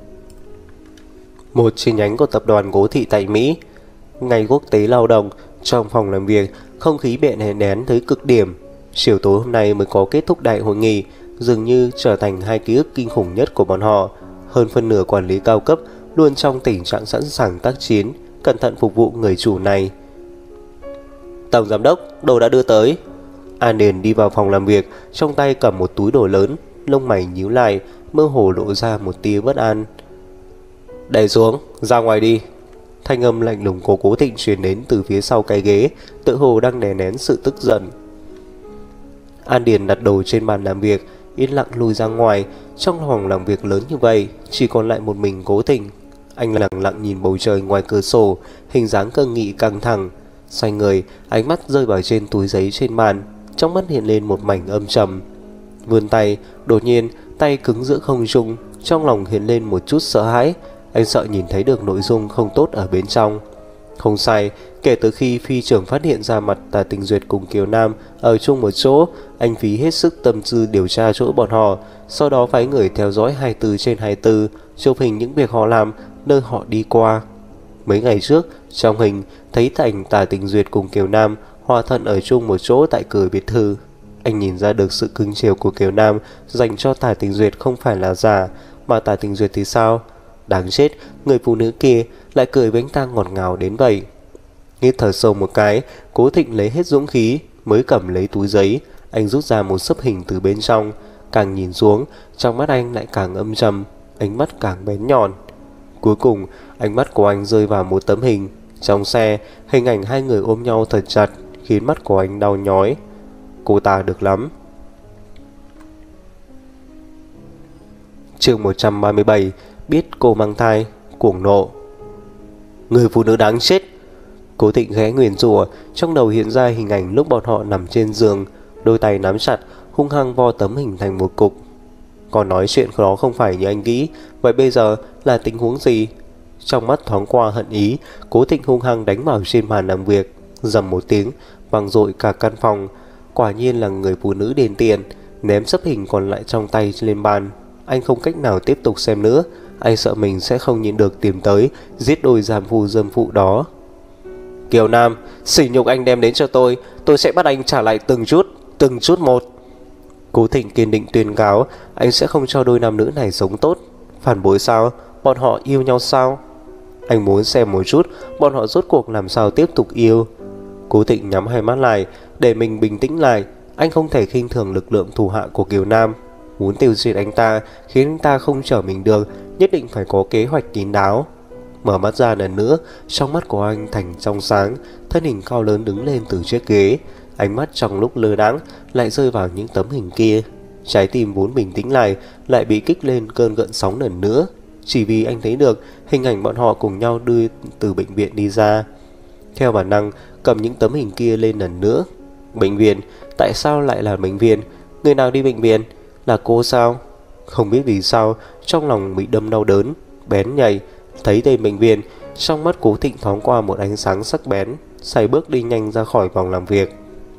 Một chi nhánh của tập đoàn Cố Thị tại Mỹ. Ngày quốc tế lao động, trong phòng làm việc, không khí bị đè nén tới cực điểm. Chiều tối hôm nay mới có kết thúc đại hội nghị, dường như trở thành hai ký ức kinh khủng nhất của bọn họ. Hơn phân nửa quản lý cao cấp luôn trong tình trạng sẵn sàng tác chiến, cẩn thận phục vụ người chủ này. Tổng giám đốc, đồ đã đưa tới. An Điền đi vào phòng làm việc, trong tay cầm một túi đồ lớn, lông mày nhíu lại, mơ hồ lộ ra một tia bất an. Để xuống, ra ngoài đi. Thanh âm lạnh lùng của Cố Thịnh truyền đến từ phía sau cái ghế, tự hồ đang đè nén sự tức giận. An Điền đặt đồ trên bàn làm việc, yên lặng lùi ra ngoài. Trong phòng làm việc lớn như vậy, chỉ còn lại một mình Cố Thịnh. Anh lặng lặng nhìn bầu trời ngoài cửa sổ, hình dáng cương nghị căng thẳng. Xoay người, ánh mắt rơi vào trên túi giấy trên bàn, trong mắt hiện lên một mảnh âm trầm. Vươn tay, đột nhiên tay cứng giữa không trung, trong lòng hiện lên một chút sợ hãi. Anh sợ nhìn thấy được nội dung không tốt ở bên trong. Không sai, kể từ khi phi trưởng phát hiện ra mặt Tả Tình Duyệt cùng Kiều Nam ở chung một chỗ, anh phí hết sức tâm tư điều tra chỗ bọn họ, sau đó phái người theo dõi hai mươi bốn trên hai mươi bốn, chụp hình những việc họ làm, nơi họ đi qua. Mấy ngày trước, trong hình thấy cảnh Tả Tình Duyệt cùng Kiều Nam hòa thuận ở chung một chỗ tại cửa biệt thự. Anh nhìn ra được sự cưng chiều của Kiều Nam dành cho Tả Tình Duyệt không phải là giả, mà Tả Tình Duyệt thì sao? Đáng chết, người phụ nữ kia lại cười bánh tang ngọt ngào đến vậy. Hít thở sâu một cái, Cố Thịnh lấy hết dũng khí, mới cầm lấy túi giấy. Anh rút ra một xấp hình từ bên trong. Càng nhìn xuống, trong mắt anh lại càng âm trầm, ánh mắt càng bén nhọn. Cuối cùng, ánh mắt của anh rơi vào một tấm hình. Trong xe, hình ảnh hai người ôm nhau thật chặt, khiến mắt của anh đau nhói. Cô ta được lắm. Chương một trăm ba mươi bảy. Biết cô mang thai, cuồng nộ. Người phụ nữ đáng chết. Cố Thịnh ghé nguyền rủa, trong đầu hiện ra hình ảnh lúc bọn họ nằm trên giường, đôi tay nắm chặt, hung hăng vo tấm hình thành một cục. Còn nói chuyện đó không phải như anh nghĩ, vậy bây giờ là tình huống gì? Trong mắt thoáng qua hận ý, Cố Thịnh hung hăng đánh vào trên bàn làm việc, rầm một tiếng, vang dội cả căn phòng. Quả nhiên là người phụ nữ đền tiền, ném xấp hình còn lại trong tay lên bàn. Anh không cách nào tiếp tục xem nữa, anh sợ mình sẽ không nhịn được tìm tới giết đôi giam phu dâm phụ đó. Kiều Nam, sỉ nhục anh đem đến cho tôi, tôi sẽ bắt anh trả lại từng chút, từng chút một. Cố Thịnh kiên định tuyên cáo, anh sẽ không cho đôi nam nữ này sống tốt. Phản bội sao? Bọn họ yêu nhau sao? Anh muốn xem một chút bọn họ rốt cuộc làm sao tiếp tục yêu. Cố Thịnh nhắm hai mắt lại, để mình bình tĩnh lại. Anh không thể khinh thường lực lượng thủ hạ của Kiều Nam. Muốn tiêu diệt anh ta, khiến anh ta không trở mình được, nhất định phải có kế hoạch kín đáo. Mở mắt ra lần nữa, trong mắt của anh thành trong sáng, thân hình cao lớn đứng lên từ chiếc ghế. Ánh mắt trong lúc lơ đãng lại rơi vào những tấm hình kia. Trái tim vốn bình tĩnh lại lại bị kích lên cơn gợn sóng lần nữa, chỉ vì anh thấy được hình ảnh bọn họ cùng nhau đưa từ bệnh viện đi ra. Theo bản năng cầm những tấm hình kia lên lần nữa. Bệnh viện? Tại sao lại là bệnh viện? Người nào đi bệnh viện? Là cô sao? Không biết vì sao trong lòng bị đâm đau đớn, bén nhạy. Thấy tên bệnh viện, trong mắt Cố Thịnh thoáng qua một ánh sáng sắc bén, xoay bước đi nhanh ra khỏi phòng làm việc.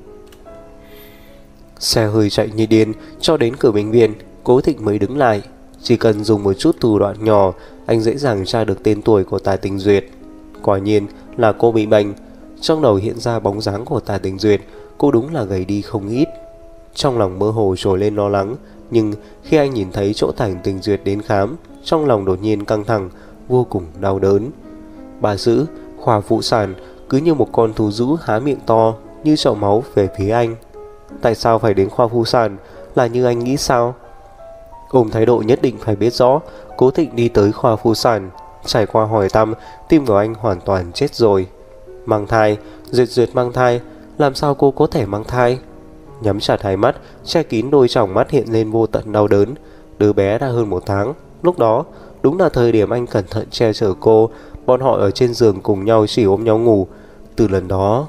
Xe hơi chạy như điên cho đến cửa bệnh viện, Cố Thịnh mới đứng lại. Chỉ cần dùng một chút thủ đoạn nhỏ, anh dễ dàng tra được tên tuổi của Tả Tình Duyệt. Quả nhiên là cô bị bệnh. Trong đầu hiện ra bóng dáng của Tả Tình Duyệt, cô đúng là gầy đi không ít. Trong lòng mơ hồ trồi lên lo lắng, nhưng khi anh nhìn thấy chỗ Tả Tình Duyệt đến khám, trong lòng đột nhiên căng thẳng, vô cùng đau đớn. Bà giữ khoa phụ sản cứ như một con thú dữ há miệng to như chậu máu về phía anh. Tại sao phải đến khoa phụ sản? Là như anh nghĩ sao? Ôm thái độ nhất định phải biết rõ, Cố Thịnh đi tới khoa phụ sản. Trải qua hỏi thăm, tim của anh hoàn toàn chết rồi. Mang thai, Duyệt Duyệt mang thai. Làm sao cô có thể mang thai? Nhắm chặt hai mắt, che kín đôi tròng mắt hiện lên vô tận đau đớn. Đứa bé đã hơn một tháng. Lúc đó đúng là thời điểm anh cẩn thận che chở cô. Bọn họ ở trên giường cùng nhau chỉ ôm nhau ngủ. Từ lần đó.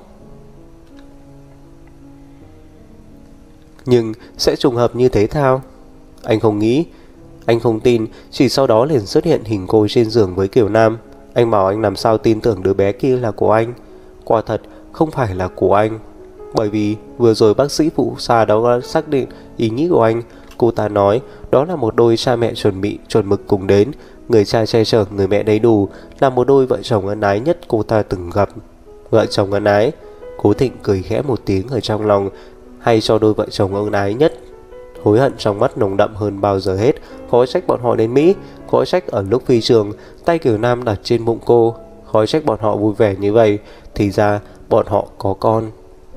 Nhưng sẽ trùng hợp như thế thao? Anh không nghĩ. Anh không tin. Chỉ sau đó liền xuất hiện hình cô trên giường với Kiều Nam. Anh bảo anh làm sao tin tưởng đứa bé kia là của anh. Quả thật không phải là của anh. Bởi vì vừa rồi bác sĩ phụ xa đó đã xác định ý nghĩ của anh. Cô ta nói đó là một đôi cha mẹ chuẩn bị chuẩn mực cùng đến. Người cha che chở, người mẹ đầy đủ, là một đôi vợ chồng ân ái nhất cô ta từng gặp. Vợ chồng ân ái? Cố Thịnh cười khẽ một tiếng ở trong lòng. Hay cho đôi vợ chồng ân ái nhất. Hối hận trong mắt nồng đậm hơn bao giờ hết. Khó trách bọn họ đến Mỹ, khó trách ở lúc phi trường tay Kiều Nam đặt trên bụng cô, khó trách bọn họ vui vẻ như vậy. Thì ra bọn họ có con.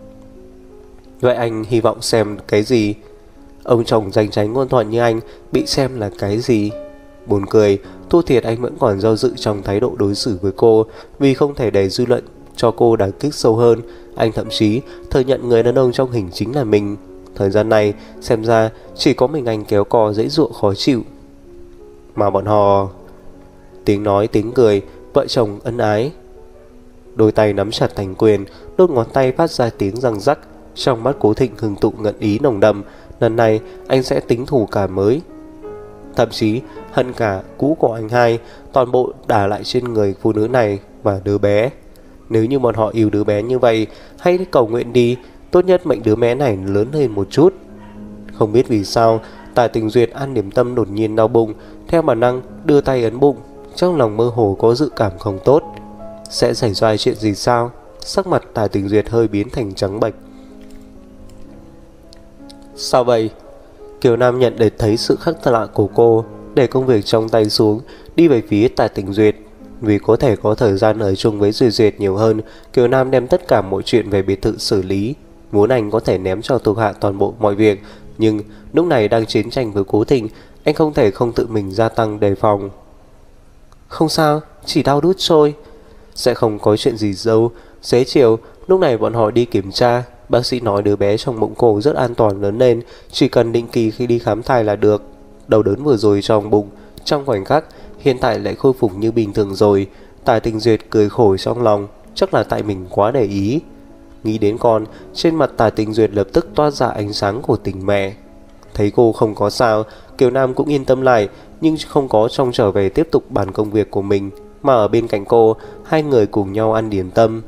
Vậy anh hy vọng xem cái gì? Ông chồng danh chánh ngôn thuận như anh bị xem là cái gì? Buồn cười, thua thiệt anh vẫn còn do dự trong thái độ đối xử với cô. Vì không thể để dư luận cho cô đả kích sâu hơn, anh thậm chí thừa nhận người đàn ông trong hình chính là mình. Thời gian này xem ra chỉ có mình anh kéo cò dễ dụa khó chịu. Mà bọn họ... Tiếng nói tiếng cười, vợ chồng ân ái. Đôi tay nắm chặt thành quyền, đốt ngón tay phát ra tiếng răng rắc. Trong mắt Cố Thịnh hưng tụ ngận ý nồng đậm. Lần này anh sẽ tính thủ cả mới, thậm chí hận cả cũ của anh hai. Toàn bộ đả lại trên người phụ nữ này và đứa bé. Nếu như bọn họ yêu đứa bé như vậy, hãy cầu nguyện đi, tốt nhất mệnh đứa bé này lớn lên một chút. Không biết vì sao Tả Tình Duyệt ăn điểm tâm đột nhiên đau bụng, theo bản năng đưa tay ấn bụng. Trong lòng mơ hồ có dự cảm không tốt. Sẽ xảy ra chuyện gì sao? Sắc mặt Tả Tình Duyệt hơi biến thành trắng bệch. Sao vậy? Kiều Nam nhận để thấy sự khác lạ của cô, để công việc trong tay xuống, đi về phía Tả Tình Duyệt. Vì có thể có thời gian ở chung với Duyệt Duyệt nhiều hơn, Kiều Nam đem tất cả mọi chuyện về biệt thự xử lý, muốn anh có thể ném cho thuộc hạ toàn bộ mọi việc. Nhưng lúc này đang chiến tranh với Cố Thịnh, anh không thể không tự mình gia tăng đề phòng. Không sao, chỉ đau đút thôi, sẽ không có chuyện gì đâu. Xế chiều, lúc này bọn họ đi kiểm tra. Bác sĩ nói đứa bé trong bụng cô rất an toàn lớn lên, chỉ cần định kỳ khi đi khám thai là được. Đau đớn vừa rồi trong bụng, trong khoảnh khắc hiện tại lại khôi phục như bình thường rồi. Tả Tình Duyệt cười khổ trong lòng, chắc là tại mình quá để ý. Nghĩ đến con, trên mặt Tả Tình Duyệt lập tức toát ra ánh sáng của tình mẹ. Thấy cô không có sao, Kiều Nam cũng yên tâm lại, nhưng không có trông trở về tiếp tục bàn công việc của mình, mà ở bên cạnh cô, hai người cùng nhau ăn điểm tâm.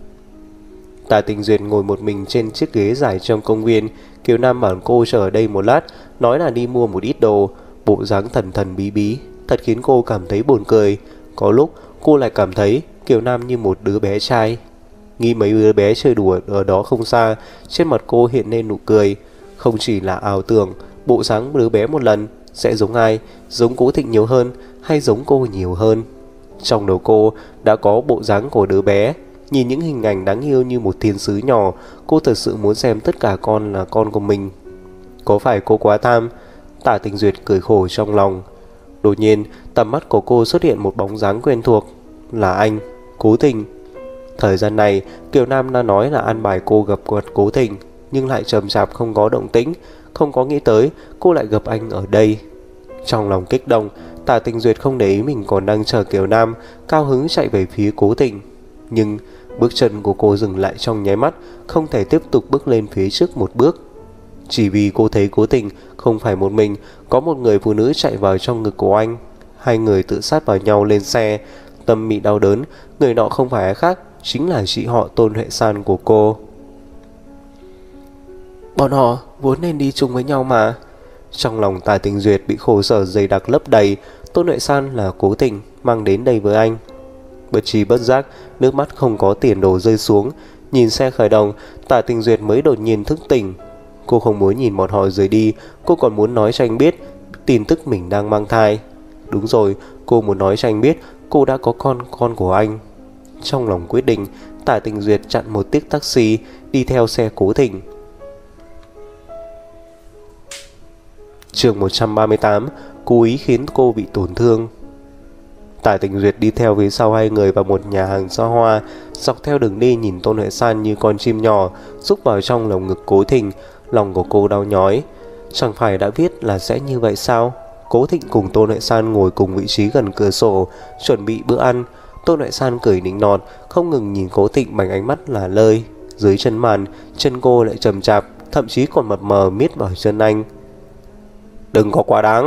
Tả Tình Duyệt ngồi một mình trên chiếc ghế dài trong công viên. Kiều Nam bảo cô chờ ở đây một lát, nói là đi mua một ít đồ. Bộ dáng thần thần bí bí, thật khiến cô cảm thấy buồn cười. Có lúc cô lại cảm thấy Kiều Nam như một đứa bé trai. Nghĩ mấy đứa bé chơi đùa ở đó không xa, trên mặt cô hiện lên nụ cười. Không chỉ là ảo tưởng, bộ dáng đứa bé một lần sẽ giống ai, giống Cố Thịnh nhiều hơn hay giống cô nhiều hơn. Trong đầu cô đã có bộ dáng của đứa bé. Nhìn những hình ảnh đáng yêu như một thiên sứ nhỏ, cô thật sự muốn xem tất cả con là con của mình. Có phải cô quá tham? Tả Tình Duyệt cười khổ trong lòng. Đột nhiên, tầm mắt của cô xuất hiện một bóng dáng quen thuộc. Là anh, Cố Thịnh. Thời gian này, Kiều Nam đã nói là an bài cô gặp mặt Cố Thịnh, nhưng lại trầm chạp không có động tĩnh. Không có nghĩ tới cô lại gặp anh ở đây. Trong lòng kích động, Tả Tình Duyệt không để ý mình còn đang chờ Kiều Nam, cao hứng chạy về phía Cố Thịnh. Nhưng bước chân của cô dừng lại trong nháy mắt, không thể tiếp tục bước lên phía trước một bước. Chỉ vì cô thấy Cố Thịnh không phải một mình, có một người phụ nữ chạy vào trong ngực của anh. Hai người tự sát vào nhau lên xe. Tâm bị đau đớn, người nọ không phải ai khác, chính là chị họ Tôn Huệ San của cô. Bọn họ vốn nên đi chung với nhau mà. Trong lòng Tả Tình Duyệt bị khổ sở dày đặc lấp đầy. Tôn Huệ San là Cố Thịnh mang đến đây với anh. Bất trí bất giác, nước mắt không có tiền đổ rơi xuống. Nhìn xe khởi động, Tả Tình Duyệt mới đột nhiên thức tỉnh. Cô không muốn nhìn bọn họ rời đi, cô còn muốn nói cho anh biết tin tức mình đang mang thai. Đúng rồi, cô muốn nói cho anh biết cô đã có con con của anh. Trong lòng quyết định, Tả Tình Duyệt chặn một chiếc taxi, đi theo xe Cố Thịnh. Chương một trăm ba mươi tám, cố ý khiến cô bị tổn thương. Tả Tình Duyệt đi theo phía sau hai người vào một nhà hàng xa hoa. Dọc theo đường đi nhìn Tôn Huệ San như con chim nhỏ rúc vào trong lồng ngực Cố Thịnh. Lòng của cô đau nhói. Chẳng phải đã biết là sẽ như vậy sao? Cố Thịnh cùng Tôn Huệ San ngồi cùng vị trí gần cửa sổ, chuẩn bị bữa ăn. Tôn Huệ San cười nịnh nọt, không ngừng nhìn Cố Thịnh bằng ánh mắt là lơi. Dưới chân màn, chân cô lại chậm chạp, thậm chí còn mập mờ miết vào chân anh. Đừng có quá đáng.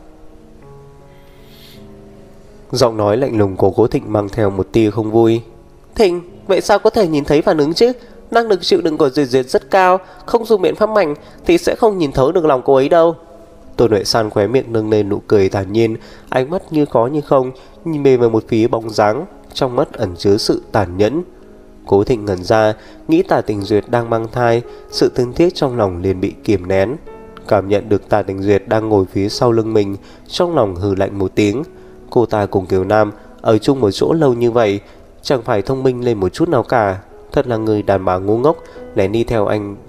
Giọng nói lạnh lùng của Cố Thịnh mang theo một tia không vui. Thịnh, vậy sao có thể nhìn thấy phản ứng chứ? Năng lực chịu đựng của Duyệt Duyệt rất cao, không dùng biện pháp mạnh thì sẽ không nhìn thấu được lòng cô ấy đâu. Tôn Huệ San khóe miệng nâng lên nụ cười thản nhiên, ánh mắt như có như không, nhìn về vào một phía bóng dáng, trong mắt ẩn chứa sự tàn nhẫn. Cố Thịnh ngẩn ra, nghĩ Tả Tình Duyệt đang mang thai, sự thương tiếc trong lòng liền bị kiềm nén. Cảm nhận được Tả Tình Duyệt đang ngồi phía sau lưng mình, trong lòng hừ lạnh một tiếng. Cô ta cùng Kiều Nam ở chung một chỗ lâu như vậy, chẳng phải thông minh lên một chút nào cả. Thật là người đàn bà ngu ngốc, lén đi theo anh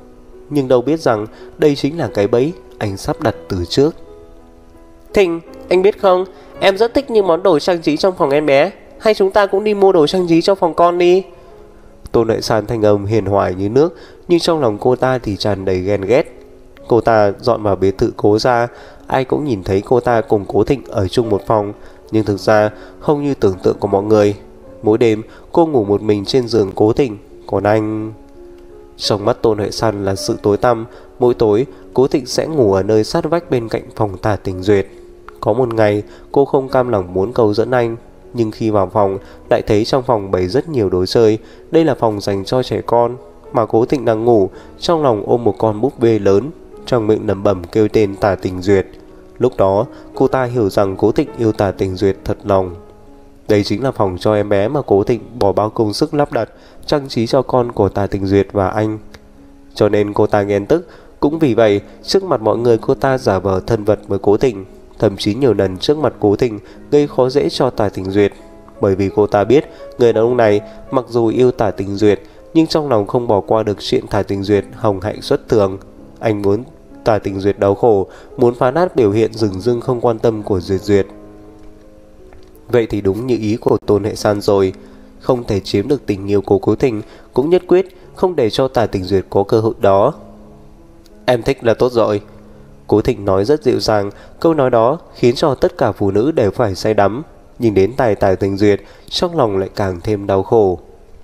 nhưng đâu biết rằng đây chính là cái bẫy anh sắp đặt từ trước. Thịnh, anh biết không, em rất thích những món đồ trang trí trong phòng em bé. Hay chúng ta cũng đi mua đồ trang trí cho phòng con đi. Tôn Huệ San thanh âm hiền hòa như nước, nhưng trong lòng cô ta thì tràn đầy ghen ghét. Cô ta dọn vào biệt thự Cố gia, ai cũng nhìn thấy cô ta cùng Cố Thịnh ở chung một phòng, nhưng thực ra không như tưởng tượng của mọi người. Mỗi đêm cô ngủ một mình trên giường Cố Thịnh, còn anh... Trong mắt Tôn Huệ San là sự tối tăm. Mỗi tối Cố Thịnh sẽ ngủ ở nơi sát vách bên cạnh phòng Tả Tình Duyệt. Có một ngày cô không cam lòng muốn cầu dẫn anh, nhưng khi vào phòng lại thấy trong phòng bày rất nhiều đồ chơi. Đây là phòng dành cho trẻ con, mà Cố Thịnh đang ngủ, trong lòng ôm một con búp bê lớn, trong miệng lẩm bẩm kêu tên Tả Tình Duyệt. Lúc đó cô ta hiểu rằng Cố Thịnh yêu Tả Tình Duyệt thật lòng. Đây chính là phòng cho em bé mà Cố Thịnh bỏ bao công sức lắp đặt, trang trí cho con của Tả Tình Duyệt và anh. Cho nên cô ta ghen tức. Cũng vì vậy, trước mặt mọi người cô ta giả vờ thân vật với Cố Thịnh, thậm chí nhiều lần trước mặt Cố Thịnh gây khó dễ cho Tả Tình Duyệt. Bởi vì cô ta biết người đàn ông này mặc dù yêu Tả Tình Duyệt, nhưng trong lòng không bỏ qua được chuyện Tả Tình Duyệt hồng hạnh xuất thường. Anh muốn Tả Tình Duyệt đau khổ, muốn phá nát biểu hiện dửng dưng không quan tâm của Duyệt Duyệt. Vậy thì đúng như ý của Tôn Huệ San rồi. Không thể chiếm được tình yêu của Cố Thịnh, cũng nhất quyết không để cho Tả Tình Duyệt có cơ hội đó. Em thích là tốt rồi. Cố Thịnh nói rất dịu dàng. Câu nói đó khiến cho tất cả phụ nữ đều phải say đắm. Nhìn đến tài Tả Tình Duyệt, trong lòng lại càng thêm đau khổ.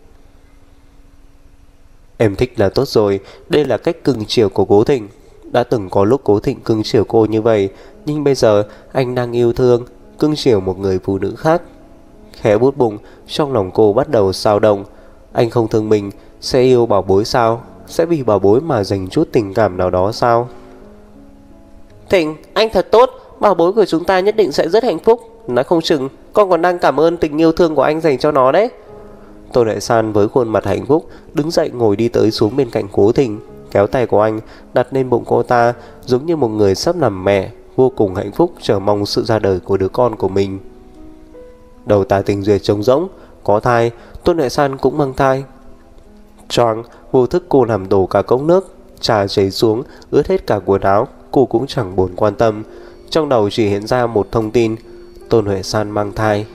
Em thích là tốt rồi. Đây là cách cưng chiều của Cố Thịnh. Đã từng có lúc Cố Thịnh cưng chiều cô như vậy, nhưng bây giờ anh đang yêu thương, cưng chiều một người phụ nữ khác. Khẽ bút bụng, trong lòng cô bắt đầu xao động. Anh không thương mình, sẽ yêu bảo bối sao? Sẽ vì bảo bối mà dành chút tình cảm nào đó sao? Thịnh, anh thật tốt. Bảo bối của chúng ta nhất định sẽ rất hạnh phúc. Nói không chừng con còn đang cảm ơn tình yêu thương của anh dành cho nó đấy. Tôn Huệ San với khuôn mặt hạnh phúc đứng dậy ngồi đi tới xuống bên cạnh Cố Thịnh, kéo tay của anh đặt lên bụng cô ta, giống như một người sắp làm mẹ, vô cùng hạnh phúc chờ mong sự ra đời của đứa con của mình. Đầu Tả Tình Duyệt trống rỗng, có thai. Tôn Huệ San cũng mang thai. Choáng, vô thức cô làm đổ cả cốc nước, trà chảy xuống ướt hết cả quần áo. Cô cũng chẳng buồn quan tâm. Trong đầu chỉ hiện ra một thông tin: Tôn Huệ San mang thai.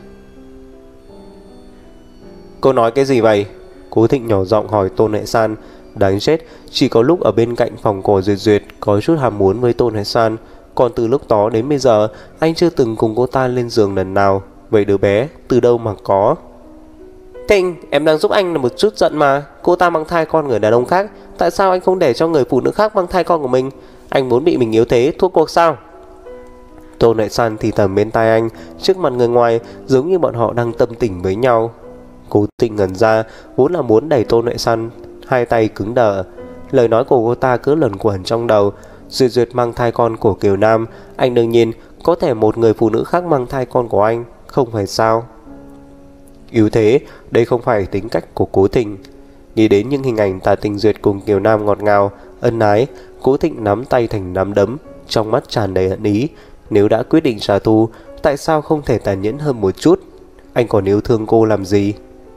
Cô nói cái gì vậy? Cố Thịnh nhỏ giọng hỏi Tôn Huệ San. Đáng chết, chỉ có lúc ở bên cạnh phòng của Duyệt Duyệt có chút ham muốn với Tôn Huệ San, còn từ lúc đó đến bây giờ anh chưa từng cùng cô ta lên giường lần nào. Vậy đứa bé từ đâu mà có? Thịnh, em đang giúp anh là một chút giận mà. Cô ta mang thai con người đàn ông khác, tại sao anh không để cho người phụ nữ khác mang thai con của mình? Anh muốn bị mình yếu thế, thua cuộc sao? Tôn Huệ San thì thầm bên tai anh, trước mặt người ngoài giống như bọn họ đang tâm tình với nhau. Cố Thịnh ngẩn ra, vốn là muốn đẩy Tôn Huệ San, hai tay cứng đờ. Lời nói của cô ta cứ luẩn quẩn trong đầu. Duyệt Duyệt mang thai con của Kiều Nam, anh đương nhiên có thể một người phụ nữ khác mang thai con của anh, không phải sao? Yếu thế, đây không phải tính cách của Cố Thịnh. Nghĩ đến những hình ảnh Tả Tình Duyệt cùng Kiều Nam ngọt ngào, ân ái, Cố Thịnh nắm tay thành nắm đấm, trong mắt tràn đầy hận ý. Nếu đã quyết định trả thù, tại sao không thể tàn nhẫn hơn một chút? Anh còn yêu thương cô làm gì?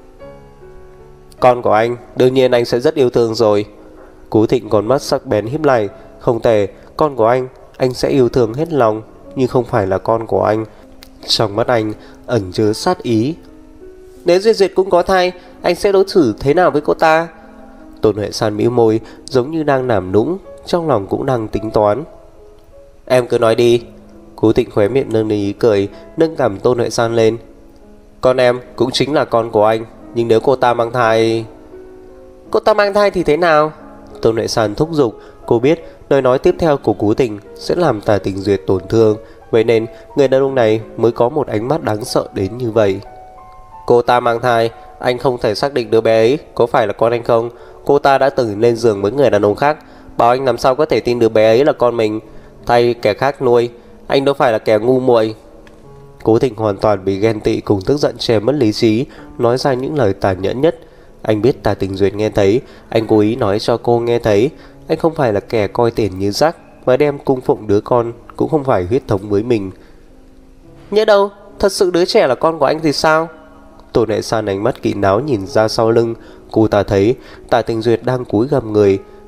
Con của anh, đương nhiên anh sẽ rất yêu thương rồi. Cố Thịnh còn mắt sắc bén híp lại. Không thể, con của anh, anh sẽ yêu thương hết lòng, nhưng không phải là con của anh. Trong mắt anh ẩn chứa sát ý. Nếu Duyệt Duyệt cũng có thai, anh sẽ đối xử thế nào với cô ta? Tôn Huệ San mỉu môi, giống như đang làm nũng, trong lòng cũng đang tính toán. Em cứ nói đi. Cố Thịnh khóe miệng nâng lên ý cười, nâng cằm Tôn Huệ San lên. Con em cũng chính là con của anh, nhưng nếu cô ta mang thai... Cô ta mang thai thì thế nào? Tôn Huệ San thúc giục. Cô biết lời nói tiếp theo của Cố Thịnh sẽ làm Tả Tình Duyệt tổn thương, vậy nên người đàn ông này mới có một ánh mắt đáng sợ đến như vậy. Cô ta mang thai, anh không thể xác định đứa bé ấy có phải là con anh không. Cô ta đã từng lên giường với người đàn ông khác, bảo anh làm sao có thể tin đứa bé ấy là con mình, thay kẻ khác nuôi. Anh đâu phải là kẻ ngu muội. Cố Thịnh hoàn toàn bị ghen tị cùng tức giận che mất lý trí, nói ra những lời tàn nhẫn nhất. Anh biết Tả Tình Duyệt nghe thấy, anh cố ý nói cho cô nghe thấy. Anh không phải là kẻ coi tiền như rác, mà đem cung phụng đứa con cũng không phải huyết thống với mình. Nhớ đâu, thật sự đứa trẻ là con của anh thì sao? Tôn Huệ San ánh mắt kín đáo nhìn ra sau lưng. Cô ta thấy Tả Tình Duyệt đang cúi gằm người,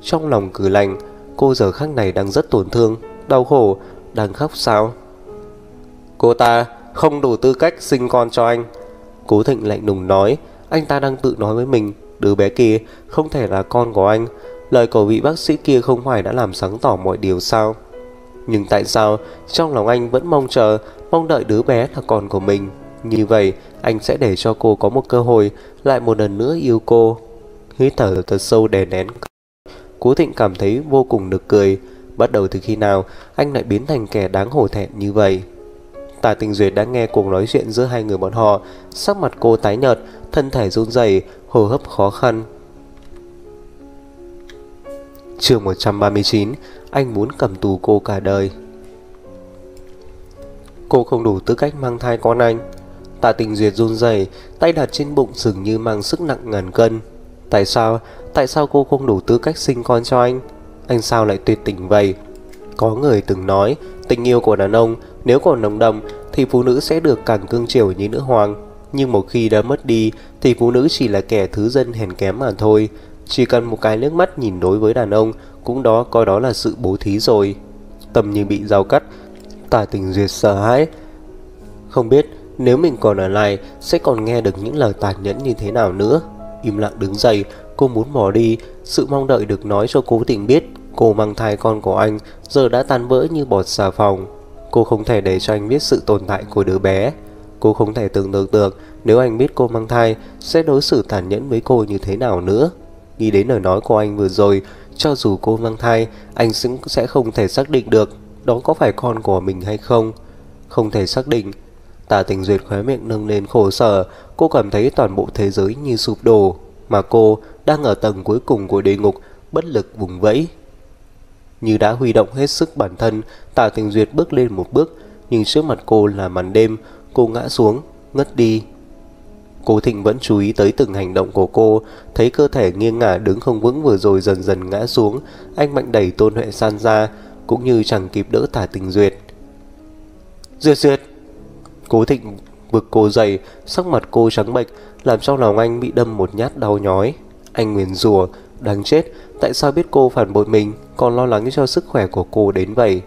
Trong lòng cứ lạnh, cô giờ khắc này đang rất tổn thương, đau khổ, đang khóc sao? Cô ta không đủ tư cách sinh con cho anh. Cố Thịnh lạnh lùng nói. Anh ta đang tự nói với mình, đứa bé kia không thể là con của anh. Lời của vị bác sĩ kia không phải đã làm sáng tỏ mọi điều sao? Nhưng tại sao trong lòng anh vẫn mong chờ, mong đợi đứa bé là con của mình? Như vậy anh sẽ để cho cô có một cơ hội lại một lần nữa yêu cô. Hít thở thật sâu đè nén. Cố Thịnh cảm thấy vô cùng nực cười. Bắt đầu từ khi nào anh lại biến thành kẻ đáng hổ thẹn như vậy? Tả Tình Duyệt đã nghe cuộc nói chuyện giữa hai người bọn họ. Sắc mặt cô tái nhợt, thân thể run rẩy, hô hấp khó khăn. Chương một trăm ba mươi chín. Anh muốn cầm tù cô cả đời. Cô không đủ tư cách mang thai con anh. Tả Tình Duyệt run rẩy, tay đặt trên bụng dường như mang sức nặng ngàn cân. Tại sao, tại sao cô không đủ tư cách sinh con cho anh? Anh sao lại tuyệt tình vậy? Có người từng nói, tình yêu của đàn ông nếu còn nồng đậm thì phụ nữ sẽ được càng cưng chiều như nữ hoàng. Nhưng một khi đã mất đi thì phụ nữ chỉ là kẻ thứ dân hèn kém mà thôi. Chỉ cần một cái nước mắt nhìn đối với đàn ông cũng đó coi đó là sự bố thí rồi. Tâm như bị dao cắt. Tả Tình Duyệt sợ hãi. Không biết nếu mình còn ở lại sẽ còn nghe được những lời tàn nhẫn như thế nào nữa. Im lặng đứng dậy, cô muốn bỏ đi. Sự mong đợi được nói cho Cố Thịnh biết cô mang thai con của anh giờ đã tan vỡ như bọt xà phòng. Cô không thể để cho anh biết sự tồn tại của đứa bé. Cô không thể tưởng tượng được nếu anh biết cô mang thai sẽ đối xử tàn nhẫn với cô như thế nào nữa. Nghĩ đến lời nói của anh vừa rồi, cho dù cô mang thai, anh sẽ không thể xác định được đó có phải con của mình hay không. Không thể xác định. Tả Tình Duyệt khóe miệng nâng lên khổ sở. Cô cảm thấy toàn bộ thế giới như sụp đổ, mà cô đang ở tầng cuối cùng của địa ngục, bất lực vùng vẫy. Như đã huy động hết sức bản thân, Tả Tình Duyệt bước lên một bước, nhưng trước mặt cô là màn đêm. Cô ngã xuống, ngất đi. Cố Thịnh vẫn chú ý tới từng hành động của cô, thấy cơ thể nghiêng ngả đứng không vững vừa rồi dần dần ngã xuống. Anh mạnh đẩy Tôn Huệ San ra, cũng như chẳng kịp đỡ Tả Tình Duyệt. Duyệt Duyệt! Cố Thịnh vực cô dậy, sắc mặt cô trắng bệch, làm trong lòng anh bị đâm một nhát đau nhói. Anh nguyền rủa, đáng chết, tại sao biết cô phản bội mình, còn lo lắng cho sức khỏe của cô đến vậy?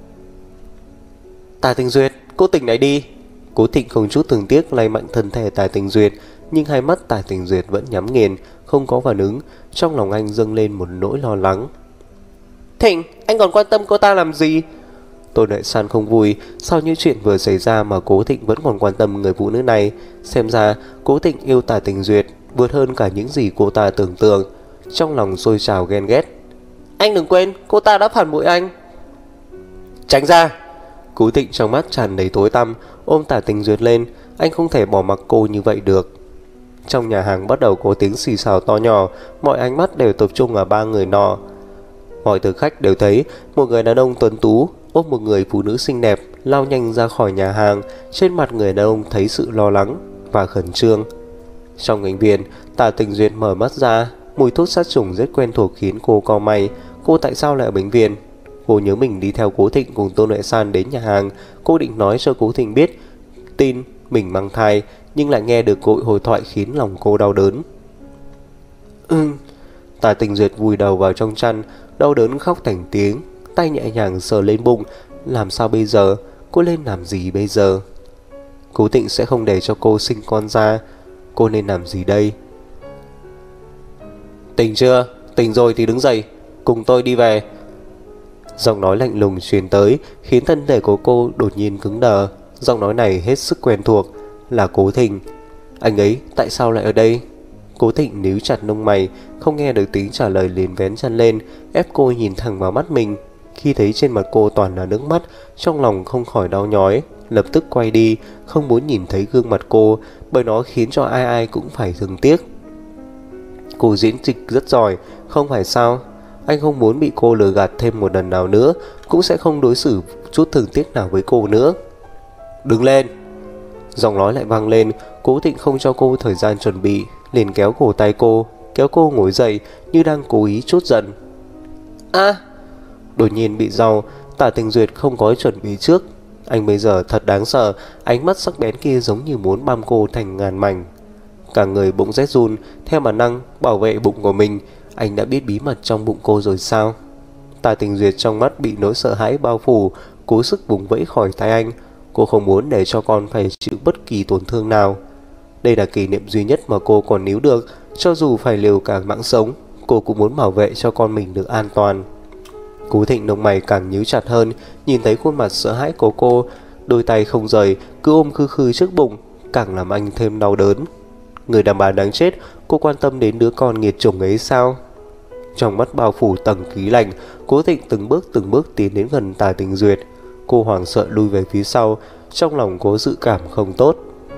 Tả Tình Duyệt, cô tỉnh lại đi! Cố Thịnh không chút thương tiếc lay mạnh thân thể Tả Tình Duyệt, nhưng hai mắt Tả Tình Duyệt vẫn nhắm nghiền, không có phản ứng. Trong lòng anh dâng lên một nỗi lo lắng. Thịnh, anh còn quan tâm cô ta làm gì? Tôn Huệ San không vui. Sau những chuyện vừa xảy ra mà Cố Thịnh vẫn còn quan tâm người phụ nữ này. Xem ra Cố Thịnh yêu Tả Tình Duyệt vượt hơn cả những gì cô ta tưởng tượng. Trong lòng sôi trào ghen ghét. Anh đừng quên, cô ta đã phản bội anh. Tránh ra! Cố Thịnh trong mắt tràn đầy tối tăm, ôm Tả Tình Duyệt lên. Anh không thể bỏ mặc cô như vậy được. Trong nhà hàng bắt đầu có tiếng xì xào to nhỏ. Mọi ánh mắt đều tập trung ở ba người nọ. Mọi thực khách đều thấy một người đàn ông tuấn tú ôm một người phụ nữ xinh đẹp lao nhanh ra khỏi nhà hàng. Trên mặt người đàn ông thấy sự lo lắng và khẩn trương. Trong bệnh viện, Tả Tình Duyệt mở mắt ra. Mùi thuốc sát trùng rất quen thuộc khiến cô cau mày. Cô tại sao lại ở bệnh viện? Cô nhớ mình đi theo Cố Thịnh cùng Tôn Huệ San đến nhà hàng. Cô định nói cho Cố Thịnh biết tin mình mang thai, nhưng lại nghe được cuộc hội thoại khiến lòng cô đau đớn. Ừ. Tả Tình Duyệt vùi đầu vào trong chăn, đau đớn khóc thành tiếng. Tay nhẹ nhàng sờ lên bụng. Làm sao bây giờ? Cô lên làm gì bây giờ? Cố Thịnh sẽ không để cho cô sinh con ra. Cô nên làm gì đây? Tỉnh chưa? Tỉnh rồi thì đứng dậy, cùng tôi đi về. Giọng nói lạnh lùng truyền tới, khiến thân thể của cô đột nhiên cứng đờ. Giọng nói này hết sức quen thuộc, là Cố Thịnh. Anh ấy tại sao lại ở đây? Cố Thịnh níu chặt lông mày, không nghe được tiếng trả lời liền vén chăn lên, ép cô nhìn thẳng vào mắt mình. Khi thấy trên mặt cô toàn là nước mắt, trong lòng không khỏi đau nhói, lập tức quay đi, không muốn nhìn thấy gương mặt cô, bởi nó khiến cho ai ai cũng phải thương tiếc. Cô diễn kịch rất giỏi, không phải sao? Anh không muốn bị cô lừa gạt thêm một lần nào nữa, cũng sẽ không đối xử chút thương tiếc nào với cô nữa. Đứng lên! Giọng nói lại vang lên. Cố Thịnh không cho cô thời gian chuẩn bị, liền kéo cổ tay cô, kéo cô ngồi dậy như đang cố ý trút giận. A! À, đột nhiên bị đau. Tả Tình Duyệt không có chuẩn bị trước. Anh bây giờ thật đáng sợ. Ánh mắt sắc bén kia giống như muốn băm cô thành ngàn mảnh. Cả người bỗng rét run. Theo bản năng bảo vệ bụng của mình, Anh đã biết bí mật trong bụng cô rồi sao? Tả Tình Duyệt trong mắt bị nỗi sợ hãi bao phủ, cố sức vùng vẫy khỏi tay anh. Cô không muốn để cho con phải chịu bất kỳ tổn thương nào. Đây là kỷ niệm duy nhất mà cô còn níu được. Cho dù phải liều cả mạng sống, cô cũng muốn bảo vệ cho con mình được an toàn. Cố Thịnh lông mày càng nhíu chặt hơn, nhìn thấy khuôn mặt sợ hãi của cô, đôi tay không rời, cứ ôm khư khư trước bụng, càng làm anh thêm đau đớn. Người đàn bà đáng chết, cô quan tâm đến đứa con nghiệt chủng ấy sao? Trong mắt bao phủ tầng khí lạnh, Cố Thịnh từng bước từng bước tiến đến gần Tả Tình Duyệt. Cô hoảng sợ lui về phía sau, trong lòng có dự cảm không tốt.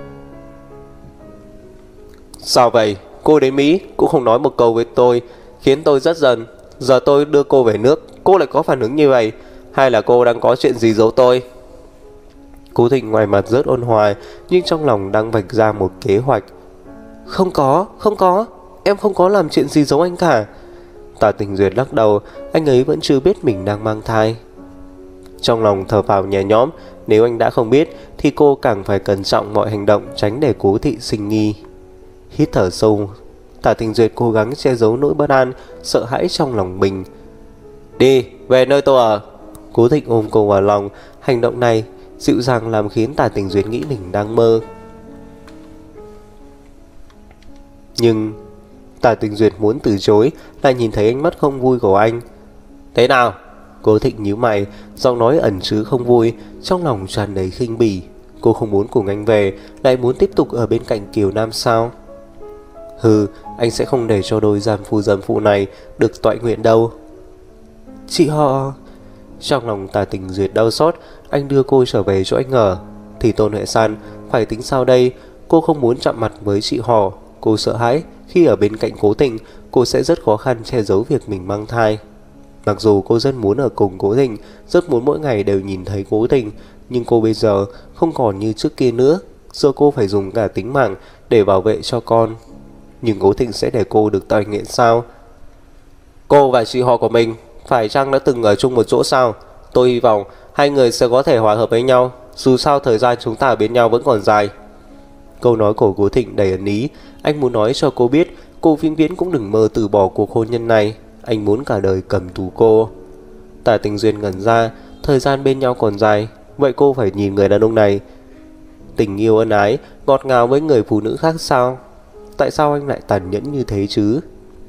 Sao vậy? Cô đến Mỹ cũng không nói một câu với tôi, khiến tôi rất giận. Giờ tôi đưa cô về nước, cô lại có phản ứng như vậy. Hay là cô đang có chuyện gì giấu tôi? Cố Thịnh ngoài mặt rất ôn hòa, nhưng trong lòng đang vạch ra một kế hoạch. Không có, không có, em không có làm chuyện gì giấu anh cả. Tả Tình Duyệt lắc đầu, anh ấy vẫn chưa biết mình đang mang thai. Trong lòng thở phào nhẹ nhõm, nếu anh đã không biết thì cô càng phải cẩn trọng mọi hành động, tránh để Cố Thị sinh nghi. Hít thở sâu, Tả Tình Duyệt cố gắng che giấu nỗi bất an, sợ hãi trong lòng mình. Đi, về nơi tôi ở. Cố Thịnh ôm cô vào lòng, hành động này dịu dàng làm khiến Tả Tình Duyệt nghĩ mình đang mơ. Nhưng Tả Tình Duyệt muốn từ chối, lại nhìn thấy ánh mắt không vui của anh. Thế nào? Cố Thịnh nhíu mày, giọng nói ẩn chứa không vui, trong lòng tràn đầy khinh bỉ. Cô không muốn cùng anh về, lại muốn tiếp tục ở bên cạnh Kiều Nam sao? Hừ, anh sẽ không để cho đôi gian phu dâm phụ này được toại nguyện đâu. Chị họ... Trong lòng Tả Tình Duyệt đau xót, anh đưa cô trở về chỗ anh ở. Thì Tôn Huệ San phải tính sao đây? Cô không muốn chạm mặt với chị họ. Cô sợ hãi khi ở bên cạnh Cố Thịnh, cô sẽ rất khó khăn che giấu việc mình mang thai. Mặc dù cô rất muốn ở cùng Cố Thịnh, rất muốn mỗi ngày đều nhìn thấy Cố Thịnh, nhưng cô bây giờ không còn như trước kia nữa. Giờ cô phải dùng cả tính mạng để bảo vệ cho con. Nhưng Cố Thịnh sẽ để cô được tai nghiện sao? Cô và chị họ của mình phải chăng đã từng ở chung một chỗ sao? Tôi hy vọng hai người sẽ có thể hòa hợp với nhau. Dù sao thời gian chúng ta ở bên nhau vẫn còn dài. Câu nói của Cố Thịnh đầy ẩn ý. Anh muốn nói cho cô biết cô vĩnh viễn cũng đừng mơ từ bỏ cuộc hôn nhân này. Anh muốn cả đời cầm tù cô. Tả Tình Duyên ngẩn ra. Thời gian bên nhau còn dài, vậy cô phải nhìn người đàn ông này tình yêu ân ái, ngọt ngào với người phụ nữ khác sao? Tại sao anh lại tàn nhẫn như thế chứ?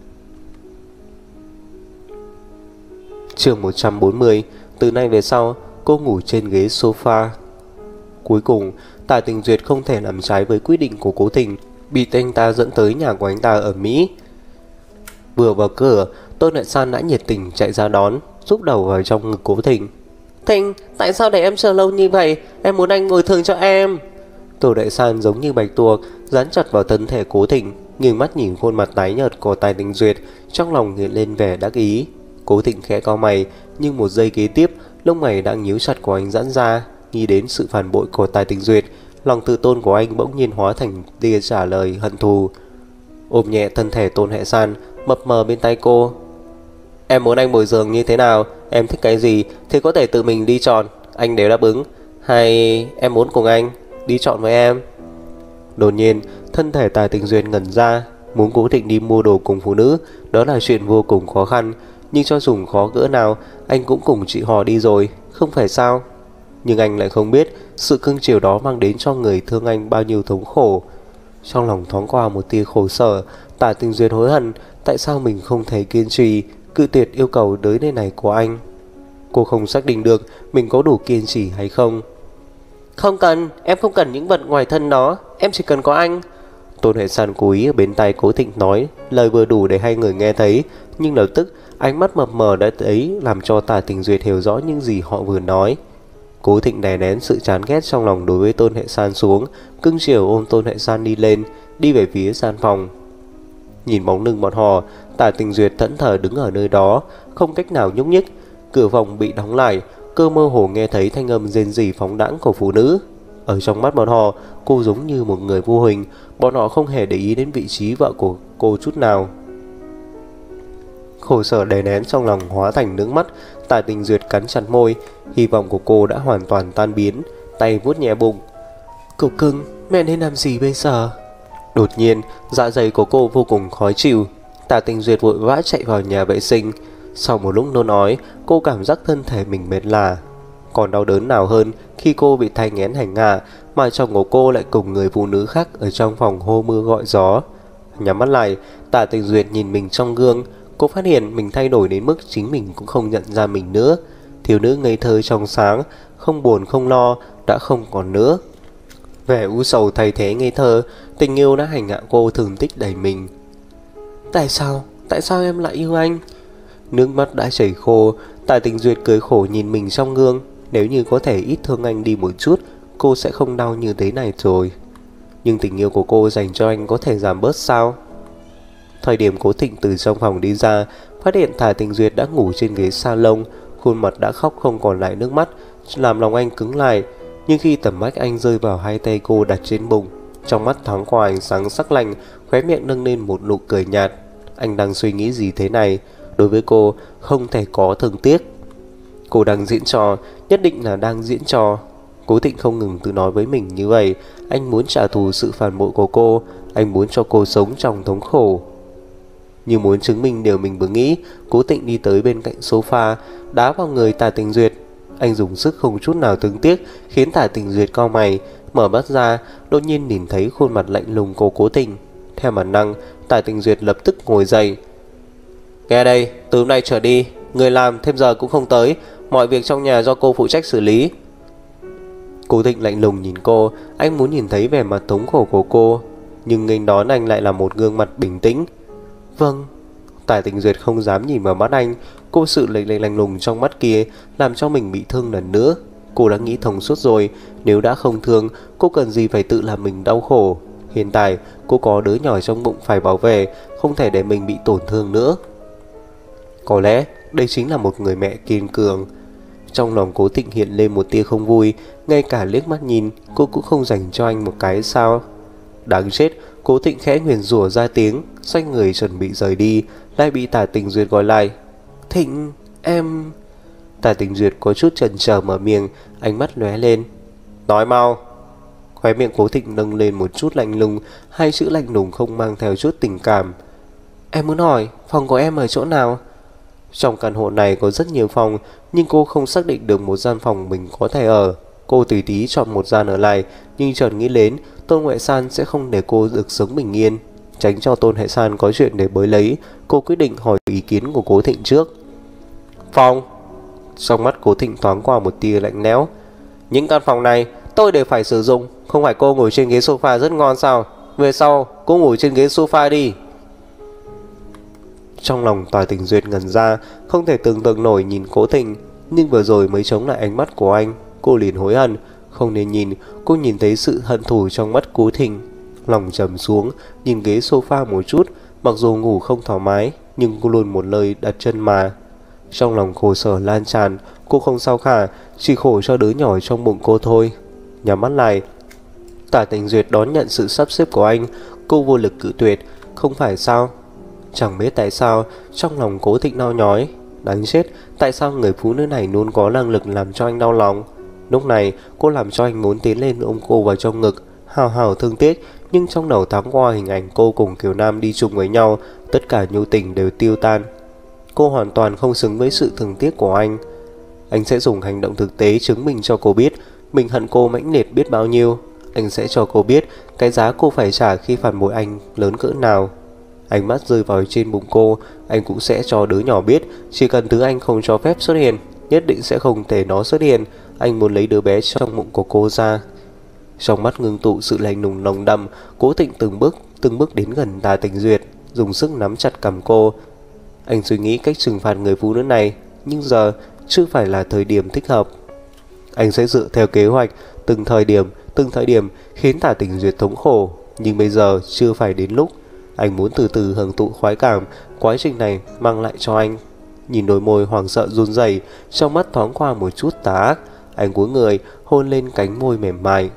Chương một trăm bốn mươi. Từ nay về sau, cô ngủ trên ghế sofa. Cuối cùng, Tả Tình Duyệt không thể làm trái với quyết định của Cố Thịnh, bị anh ta dẫn tới nhà của anh ta ở Mỹ. Vừa vào cửa, Tôn Huệ San đã nhiệt tình chạy ra đón, giúp đầu vào trong ngực Cố Thịnh. Thịnh, tại sao để em chờ lâu như vậy? Em muốn anh ngồi thường cho em. Tôn Huệ San giống như bạch tuộc, dán chặt vào thân thể Cố Thịnh, nghiêng mắt nhìn khuôn mặt tái nhợt của Tả Tình Duyệt, trong lòng hiện lên vẻ đắc ý. Cố Thịnh khẽ cau mày, nhưng một giây kế tiếp, lông mày đang nhíu chặt của anh giãn ra, nghĩ đến sự phản bội của Tả Tình Duyệt, lòng tự tôn của anh bỗng nhiên hóa thành tia trả lời hận thù. Ôm nhẹ thân thể Tôn Huệ San, mập mờ bên tay cô. Em muốn anh bồi dưỡng như thế nào, em thích cái gì thì có thể tự mình đi chọn, anh đều đáp ứng. Hay em muốn cùng anh đi chọn với em? Đột nhiên, thân thể Tả Tình Duyệt ngẩn ra. Muốn Cố Thịnh đi mua đồ cùng phụ nữ, đó là chuyện vô cùng khó khăn. Nhưng cho dù khó cỡ nào, anh cũng cùng chị họ đi rồi, không phải sao? Nhưng anh lại không biết sự cưng chiều đó mang đến cho người thương anh bao nhiêu thống khổ. Trong lòng thoáng qua một tia khổ sở. Tả Tình Duyệt hối hận tại sao mình không thể kiên trì cự tuyệt yêu cầu tới nơi này của anh. Cô không xác định được mình có đủ kiên trì hay không. Không cần, em không cần những vật ngoài thân đó, em chỉ cần có anh. Tôn Huệ San cố ý ở bên tai Cố Thịnh nói, lời vừa đủ để hai người nghe thấy. Nhưng lập tức ánh mắt mập mờ đã ấy làm cho Tả Tình Duyệt hiểu rõ những gì họ vừa nói. Cố Thịnh đè nén sự chán ghét trong lòng đối với Tôn Huệ San xuống, cưng chiều ôm Tôn Huệ San đi lên, đi về phía gian phòng. Nhìn bóng lưng bọn họ, Tả Tình Duyệt thẫn thờ đứng ở nơi đó, không cách nào nhúc nhích. Cửa phòng bị đóng lại, cơ mơ hồ nghe thấy thanh âm rên rỉ phóng đãng của phụ nữ. Ở trong mắt bọn họ, cô giống như một người vô hình. Bọn họ không hề để ý đến vị trí vợ của cô chút nào. Khổ sở đè nén trong lòng hóa thành nước mắt. Tả Tình Duyệt cắn chặt môi. Hy vọng của cô đã hoàn toàn tan biến. Tay vuốt nhẹ bụng. Cậu cưng, mẹ nên làm gì bây giờ? Đột nhiên, dạ dày của cô vô cùng khó chịu. Tả Tình Duyệt vội vã chạy vào nhà vệ sinh. Sau một lúc nôn ói, cô cảm giác thân thể mình mệt lả. Còn đau đớn nào hơn khi cô bị thai nghén hành hạ, mà chồng của cô lại cùng người phụ nữ khác ở trong phòng hô mưa gọi gió. Nhắm mắt lại, Tả Tình Duyệt nhìn mình trong gương. Cô phát hiện mình thay đổi đến mức chính mình cũng không nhận ra mình nữa. Thiếu nữ ngây thơ trong sáng, không buồn không lo, đã không còn nữa. Vẻ u sầu thay thế ngây thơ. Tình yêu đã hành hạ cô thương tích đầy mình. Tại sao? Tại sao em lại yêu anh? Nước mắt đã chảy khô. Tả Tình Duyệt cười khổ nhìn mình trong gương. Nếu như có thể ít thương anh đi một chút, cô sẽ không đau như thế này rồi. Nhưng tình yêu của cô dành cho anh có thể giảm bớt sao? Thời điểm Cố Thịnh từ trong phòng đi ra, phát hiện Tả Tình Duyệt đã ngủ trên ghế salon. Khuôn mặt đã khóc không còn lại nước mắt, làm lòng anh cứng lại. Nhưng khi tầm mắt anh rơi vào hai tay cô đặt trên bụng, trong mắt thoáng qua ánh sáng sắc lạnh, khóe miệng nâng lên một nụ cười nhạt. Anh đang suy nghĩ gì thế này? Đối với cô, không thể có thương tiếc. Cô đang diễn trò, nhất định là đang diễn trò. Cố Thịnh không ngừng tự nói với mình như vậy. Anh muốn trả thù sự phản bội của cô. Anh muốn cho cô sống trong thống khổ. Như muốn chứng minh điều mình vừa nghĩ, Cố Thịnh đi tới bên cạnh sofa, đá vào người Tả Tình Duyệt. Anh dùng sức không chút nào thương tiếc, khiến Tả Tình Duyệt cau mày, mở mắt ra, đột nhiên nhìn thấy khuôn mặt lạnh lùng của Cố Thịnh. Theo bản năng, Tả Tình Duyệt lập tức ngồi dậy. Nghe đây, từ hôm nay trở đi, người làm thêm giờ cũng không tới, mọi việc trong nhà do cô phụ trách xử lý. Cố Thịnh lạnh lùng nhìn cô. Anh muốn nhìn thấy vẻ mặt thống khổ của cô, nhưng nghênh đón anh lại là một gương mặt bình tĩnh. Vâng. Tả Tình Duyệt không dám nhìn vào mắt anh. Cô sự lạnh lạnh lạnh lùng trong mắt kia làm cho mình bị thương lần nữa. Cô đã nghĩ thông suốt rồi. Nếu đã không thương, cô cần gì phải tự làm mình đau khổ. Hiện tại cô có đứa nhỏ trong bụng phải bảo vệ, không thể để mình bị tổn thương nữa. Có lẽ đây chính là một người mẹ kiên cường. Trong lòng Cố Thịnh hiện lên một tia không vui. Ngay cả liếc mắt nhìn, cô cũng không dành cho anh một cái sao? Đáng chết. Cố Thịnh khẽ nguyền rủa ra tiếng, xoay người chuẩn bị rời đi, lại bị Tả Tình Duyệt gọi lại. Thịnh, em... Tả Tình Duyệt có chút chần chờ mở miệng, ánh mắt lóe lên. Nói mau. Khóe miệng Cố Thịnh nâng lên một chút lạnh lùng, hai chữ lạnh lùng không mang theo chút tình cảm. Em muốn hỏi, phòng của em ở chỗ nào? Trong căn hộ này có rất nhiều phòng, nhưng cô không xác định được một gian phòng mình có thể ở. Cô tùy tí chọn một gian ở lại, nhưng chợt nghĩ đến Tôn Huệ San sẽ không để cô được sống bình yên. Tránh cho Tôn Huệ San có chuyện để bới lấy, cô quyết định hỏi ý kiến của Cố Thịnh trước. Phòng. Trong mắt Cố Thịnh thoáng qua một tia lạnh lẽo. Những căn phòng này tôi đều phải sử dụng. Không phải cô ngồi trên ghế sofa rất ngon sao? Về sau cô ngồi trên ghế sofa đi. Trong lòng Tả Tình Duyệt ngẩn ra, không thể tưởng tượng nổi nhìn Cố Thịnh. Nhưng vừa rồi mới chống lại ánh mắt của anh, cô liền hối hận. Không nên nhìn. Cô nhìn thấy sự hận thù trong mắt Cố Thịnh. Lòng trầm xuống, nhìn ghế sofa một chút. Mặc dù ngủ không thoải mái, nhưng cô luôn một lời đặt chân mà. Trong lòng khổ sở lan tràn. Cô không sao cả, chỉ khổ cho đứa nhỏ trong bụng cô thôi. Nhắm mắt lại, Tả Tình Duyệt đón nhận sự sắp xếp của anh. Cô vô lực cự tuyệt. Không phải sao? Chẳng biết tại sao trong lòng Cố Thịnh đau nhói. Đáng chết, tại sao người phụ nữ này luôn có năng lực làm cho anh đau lòng? Lúc này cô làm cho anh muốn tiến lên ôm cô vào trong ngực, hào hào thương tiếc. Nhưng trong đầu thoáng qua hình ảnh cô cùng Kiều Nam đi chung với nhau, tất cả nhu tình đều tiêu tan. Cô hoàn toàn không xứng với sự thương tiếc của anh. Anh sẽ dùng hành động thực tế chứng minh cho cô biết mình hận cô mãnh liệt biết bao nhiêu. Anh sẽ cho cô biết cái giá cô phải trả khi phản bội anh lớn cỡ nào. Ánh mắt rơi vào trên bụng cô. Anh cũng sẽ cho đứa nhỏ biết chỉ cần thứ anh không cho phép xuất hiện, nhất định sẽ không thể nó xuất hiện. Anh muốn lấy đứa bé trong bụng của cô ra. Trong mắt ngưng tụ sự lạnh lùng nồng đậm. Cố Thịnh từng bước từng bước đến gần Tả Tình Duyệt, dùng sức nắm chặt cằm cô. Anh suy nghĩ cách trừng phạt người phụ nữ này, nhưng giờ chưa phải là thời điểm thích hợp. Anh sẽ dựa theo kế hoạch, từng thời điểm từng thời điểm khiến Tả Tình Duyệt thống khổ. Nhưng bây giờ chưa phải đến lúc. Anh muốn từ từ hưởng thụ khoái cảm quá trình này mang lại cho anh. Nhìn đôi môi hoảng sợ run rẩy, trong mắt thoáng qua một chút tà ác. Anh cúi người hôn lên cánh môi mềm mại.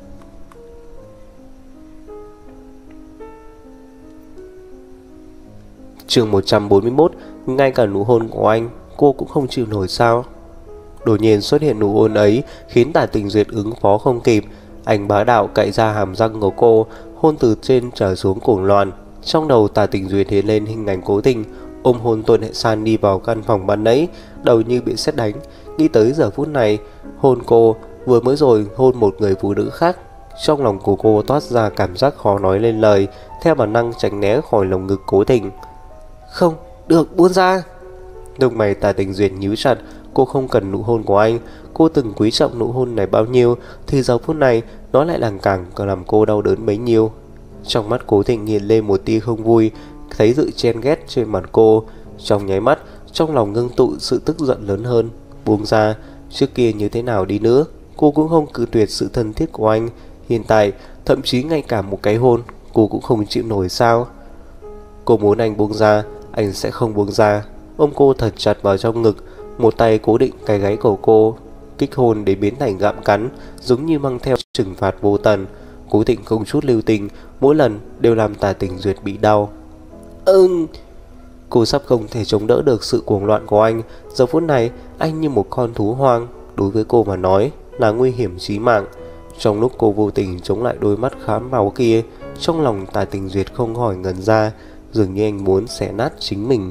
Chương một trăm bốn mươi mốt. Ngay cả nụ hôn của anh cô cũng không chịu nổi sao? Đột nhiên xuất hiện nụ hôn ấy khiến Tả Tình Duyệt ứng phó không kịp. Anh bá đạo cạy ra hàm răng của cô, hôn từ trên trở xuống cuồng loạn. Trong đầu Tả Tình Duyệt hiện lên hình ảnh Cố Tình ôm hôn Tôn Hệ San đi vào căn phòng ban nãy, đầu như bị sét đánh. Nghĩ tới giờ phút này hôn cô, vừa mới rồi hôn một người phụ nữ khác, trong lòng của cô toát ra cảm giác khó nói lên lời, theo bản năng tránh né khỏi lồng ngực Cố Tình. Không được, buông ra. Lông mày Tả Tình Duyệt nhíu chặt. Cô không cần nụ hôn của anh. Cô từng quý trọng nụ hôn này bao nhiêu, thì giờ phút này nó lại làm càng làm cô đau đớn bấy nhiêu. Trong mắt Cố Tình hiện lên một tia không vui, thấy sự chen ghét trên mặt cô. Trong nháy mắt, trong lòng ngưng tụ sự tức giận lớn hơn. Buông ra. Trước kia như thế nào đi nữa, cô cũng không cự tuyệt sự thân thiết của anh. Hiện tại, thậm chí ngay cả một cái hôn cô cũng không chịu nổi sao? Cô muốn anh buông ra, anh sẽ không buông ra. Ôm cô thật chặt vào trong ngực, một tay cố định cái gáy của cô, kích hôn để biến thành gặm cắn, giống như mang theo trừng phạt vô tận. Cố Tình không chút lưu tình, mỗi lần đều làm Tả Tình Duyệt bị đau. Ừm. Cô sắp không thể chống đỡ được sự cuồng loạn của anh. Giờ phút này anh như một con thú hoang, đối với cô mà nói là nguy hiểm chí mạng. Trong lúc cô vô tình chống lại đôi mắt khám máu kia, trong lòng Tả Tình Duyệt không khỏi ngẩn ra, dường như anh muốn xé nát chính mình.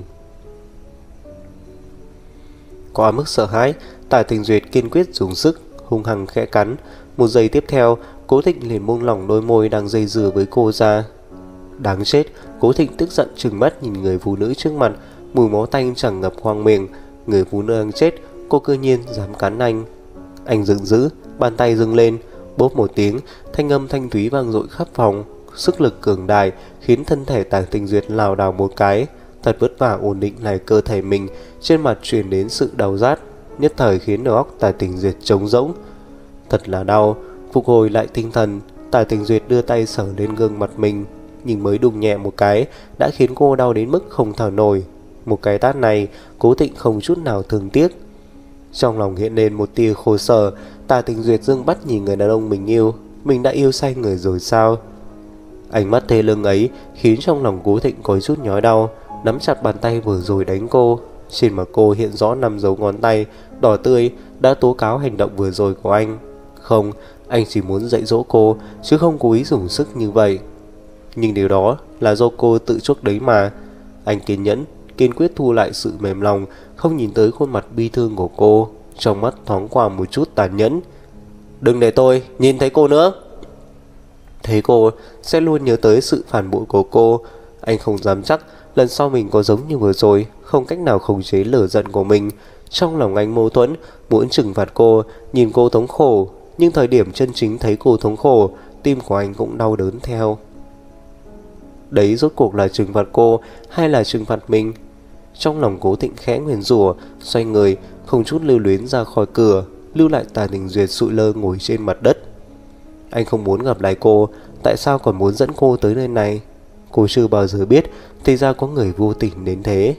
Qua mức sợ hãi, Tả Tình Duyệt kiên quyết dùng sức, hung hăng khẽ cắn. Một giây tiếp theo, Cố Thịnh liền buông lỏng đôi môi đang dây dưa với cô ra. Đáng chết, Cố Thịnh tức giận trừng mắt nhìn người phụ nữ trước mặt, mùi máu tanh tràn ngập khoang miệng. Người phụ nữ đang chết, cô cơ nhiên dám cắn anh. Anh giận dữ, bàn tay dâng lên, bốp một tiếng, thanh âm thanh thúy vang dội khắp phòng. Sức lực cường đại khiến thân thể Tả Tình Duyệt lảo đảo một cái, thật vất vả ổn định lại cơ thể mình, trên mặt truyền đến sự đau rát, nhất thời khiến đầu óc Tả Tình Duyệt trống rỗng. Thật là đau. Phục hồi lại tinh thần, Tả Tình Duyệt đưa tay sờ lên gương mặt mình, nhưng mới đụng nhẹ một cái đã khiến cô đau đến mức không thở nổi. Một cái tát này, Cố Thịnh không chút nào thương tiếc. Trong lòng hiện lên một tia khổ sở, Tả Tình Duyệt dưng bắt nhìn người đàn ông mình yêu. Mình đã yêu say người rồi sao? Ánh mắt thê lương ấy khiến trong lòng Cố Thịnh có chút nhói đau, nắm chặt bàn tay vừa rồi đánh cô. Trên mặt cô hiện rõ năm dấu ngón tay đỏ tươi đã tố cáo hành động vừa rồi của anh. Không, anh chỉ muốn dạy dỗ cô, chứ không cố ý dùng sức như vậy. Nhưng điều đó là do cô tự chuốc đấy mà. Anh kiên nhẫn, kiên quyết thu lại sự mềm lòng, không nhìn tới khuôn mặt bi thương của cô, trong mắt thoáng qua một chút tàn nhẫn. Đừng để tôi nhìn thấy cô nữa. Thấy cô sẽ luôn nhớ tới sự phản bội của cô. Anh không dám chắc lần sau mình có giống như vừa rồi, không cách nào khống chế lửa giận của mình. Trong lòng anh mâu thuẫn, muốn trừng phạt cô, nhìn cô thống khổ. Nhưng thời điểm chân chính thấy cô thống khổ, tim của anh cũng đau đớn theo. Đấy rốt cuộc là trừng phạt cô hay là trừng phạt mình? Trong lòng Cố Thịnh khẽ nguyền rủa, xoay người, không chút lưu luyến ra khỏi cửa, lưu lại Tả Tình Duyệt sụi lơ ngồi trên mặt đất. Anh không muốn gặp lại cô, tại sao còn muốn dẫn cô tới nơi này? Cô chưa bao giờ biết, thì ra có người vô tình đến thế.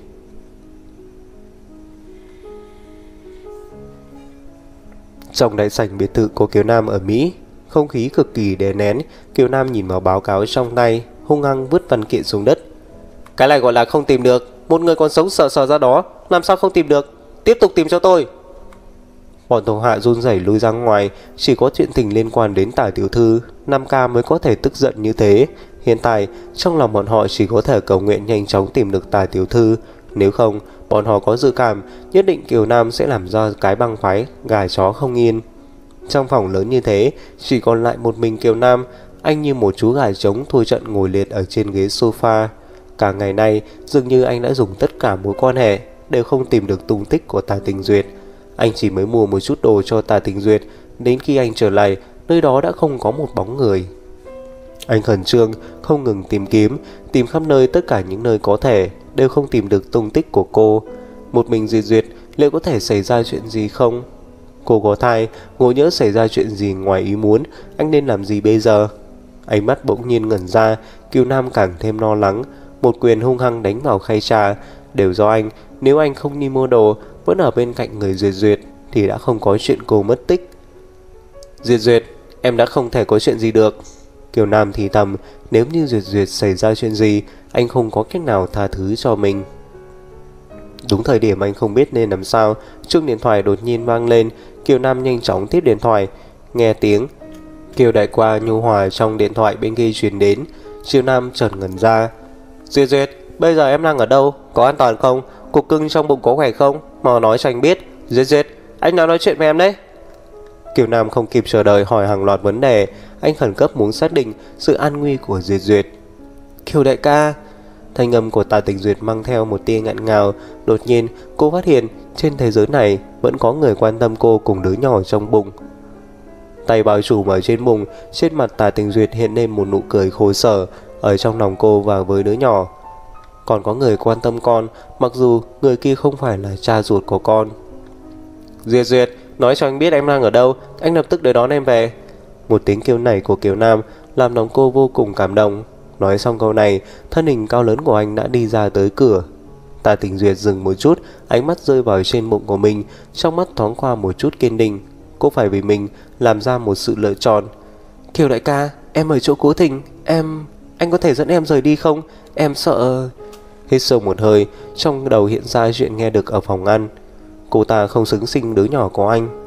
Trong đại sảnh biệt thự của Kiều Nam ở Mỹ, không khí cực kỳ đè nén. Kiều Nam nhìn vào báo cáo trong tay, hung hăng vứt văn kiện xuống đất. Cái này gọi là không tìm được. Một người còn sống sợ sờ ra đó, làm sao không tìm được? Tiếp tục tìm cho tôi. Bọn thủ hạ run rẩy lui ra ngoài. Chỉ có chuyện tình liên quan đến Tả tiểu thư, Nam ca mới có thể tức giận như thế. Hiện tại trong lòng bọn họ chỉ có thể cầu nguyện nhanh chóng tìm được Tả tiểu thư. Nếu không, bọn họ có dự cảm nhất định Kiều Nam sẽ làm ra cái băng phái gà chó không yên. Trong phòng lớn như thế, chỉ còn lại một mình Kiều Nam. Anh như một chú gà trống thua trận ngồi liệt ở trên ghế sofa. Cả ngày nay dường như anh đã dùng tất cả mối quan hệ, đều không tìm được tung tích của Tả Tình Duyệt. Anh chỉ mới mua một chút đồ cho Tả Tình Duyệt. Đến khi anh trở lại, nơi đó đã không có một bóng người. Anh khẩn trương, không ngừng tìm kiếm, tìm khắp nơi, tất cả những nơi có thể, đều không tìm được tung tích của cô. Một mình Duyệt Duyệt, liệu có thể xảy ra chuyện gì không? Cô có thai, ngộ nhỡ xảy ra chuyện gì ngoài ý muốn, anh nên làm gì bây giờ? Ánh mắt bỗng nhiên ngẩn ra, Kiều Nam càng thêm lo lắng. Một quyền hung hăng đánh vào khay trà. Đều do anh, nếu anh không đi mua đồ, vẫn ở bên cạnh người Duyệt Duyệt, thì đã không có chuyện cô mất tích. Duyệt Duyệt, em đã không thể có chuyện gì được. Kiều Nam thì thầm, nếu như Duyệt Duyệt xảy ra chuyện gì, anh không có cách nào tha thứ cho mình. Đúng thời điểm anh không biết nên làm sao, chuông điện thoại đột nhiên vang lên. Kiều Nam nhanh chóng tiếp điện thoại. Nghe tiếng Kiều Đại Qua nhu hòa trong điện thoại bên kia truyền đến, Kiều Nam chợt ngẩn ra. Duyệt Duyệt, bây giờ em đang ở đâu? Có an toàn không? Cục cưng trong bụng có khỏe không? Mau nói cho anh biết. Duyệt Duyệt, anh đang nói chuyện với em đấy. Kiều Nam không kịp chờ đợi hỏi hàng loạt vấn đề. Anh khẩn cấp muốn xác định sự an nguy của Duyệt Duyệt. Kiều đại ca. Thanh âm của Tả Tình Duyệt mang theo một tia ngạn ngào. Đột nhiên cô phát hiện trên thế giới này vẫn có người quan tâm cô cùng đứa nhỏ trong bụng. Tay bao trùm ở trên bụng, trên mặt Tả Tình Duyệt hiện lên một nụ cười khổ sở. Ở trong lòng cô và với đứa nhỏ còn có người quan tâm con, mặc dù người kia không phải là cha ruột của con. Duyệt Duyệt, nói cho anh biết em đang ở đâu, anh lập tức đến đón em về. Một tiếng kêu này của Kiều Nam làm lòng cô vô cùng cảm động. Nói xong câu này, thân hình cao lớn của anh đã đi ra tới cửa. Tả Tình Duyệt dừng một chút, ánh mắt rơi vào trên bụng của mình, trong mắt thoáng qua một chút kiên định. Cô phải vì mình làm ra một sự lựa chọn. Kiều đại ca, em ở chỗ Cố Thịnh, em... anh có thể dẫn em rời đi không? Em sợ... Hít sâu một hơi, trong đầu hiện ra chuyện nghe được ở phòng ăn. Cô ta không xứng sinh đứa nhỏ của anh.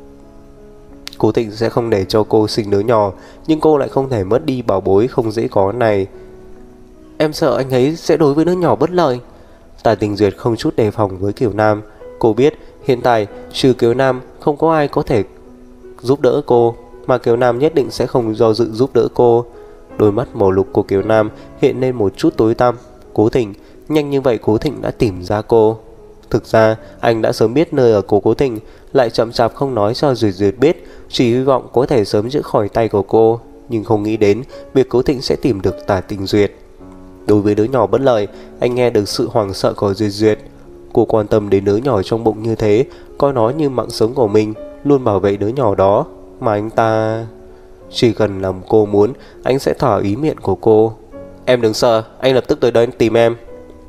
Cố Thịnh sẽ không để cho cô sinh đứa nhỏ, nhưng cô lại không thể mất đi bảo bối không dễ có này. Em sợ anh ấy sẽ đối với đứa nhỏ bất lợi. Tả Tình Duyệt không chút đề phòng với Kiều Nam. Cô biết hiện tại trừ Kiều Nam không có ai có thể giúp đỡ cô, mà Kiều Nam nhất định sẽ không do dự giúp đỡ cô. Đôi mắt màu lục của Kiều Nam hiện lên một chút tối tăm. Cố Thịnh, nhanh như vậy Cố Thịnh đã tìm ra cô. Thực ra anh đã sớm biết nơi ở của Cố Thịnh, lại chậm chạp không nói cho Duyệt Duyệt biết, chỉ hy vọng có thể sớm chữa khỏi tay của cô. Nhưng không nghĩ đến việc Cố Thịnh sẽ tìm được Tả Tình Duyệt. Đối với đứa nhỏ bất lợi, anh nghe được sự hoảng sợ của Duyệt Duyệt. Cô quan tâm đến đứa nhỏ trong bụng như thế, coi nó như mạng sống của mình, luôn bảo vệ đứa nhỏ đó. Mà anh ta... chỉ cần làm cô muốn, anh sẽ thỏa ý miệng của cô. Em đừng sợ, anh lập tức tới đây tìm em.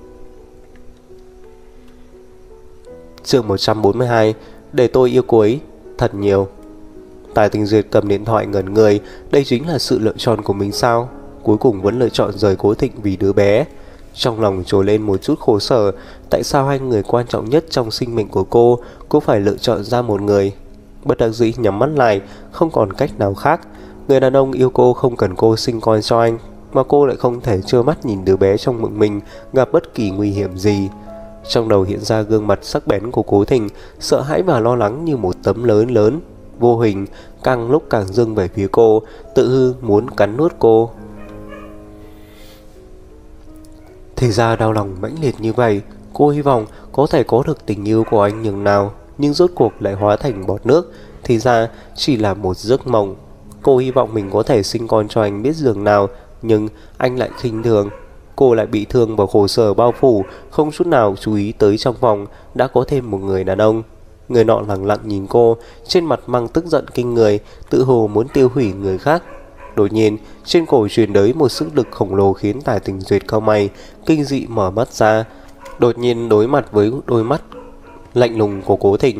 Chương một trăm bốn mươi hai. Để tôi yêu cô ấy thật nhiều. Tả Tình Duyệt cầm điện thoại ngẩn người. Đây chính là sự lựa chọn của mình sao? Cuối cùng vẫn lựa chọn rời Cố Thịnh vì đứa bé. Trong lòng trồi lên một chút khổ sở. Tại sao hai người quan trọng nhất trong sinh mệnh của cô cô phải lựa chọn ra một người? Bất đắc dĩ nhắm mắt lại, không còn cách nào khác. Người đàn ông yêu cô không cần cô sinh con cho anh, mà cô lại không thể trơ mắt nhìn đứa bé trong bụng mình gặp bất kỳ nguy hiểm gì. Trong đầu hiện ra gương mặt sắc bén của Cố Thịnh, sợ hãi và lo lắng như một tấm lớn lớn, vô hình, càng lúc càng dâng về phía cô, tự hư muốn cắn nuốt cô. Thì ra đau lòng mãnh liệt như vậy. Cô hy vọng có thể có được tình yêu của anh nhường nào, nhưng rốt cuộc lại hóa thành bọt nước. Thì ra chỉ là một giấc mộng. Cô hy vọng mình có thể sinh con cho anh biết giường nào, nhưng anh lại khinh thường. Cô lại bị thương và khổ sở bao phủ, không chút nào chú ý tới trong phòng đã có thêm một người đàn ông. Người nọ lặng lặng nhìn cô, trên mặt mang tức giận kinh người, tự hồ muốn tiêu hủy người khác. Đột nhiên, trên cổ truyền tới một sức lực khổng lồ khiến Tả Tình Duyệt cau mày, kinh dị mở mắt ra. Đột nhiên đối mặt với đôi mắt lạnh lùng của Cố Thịnh.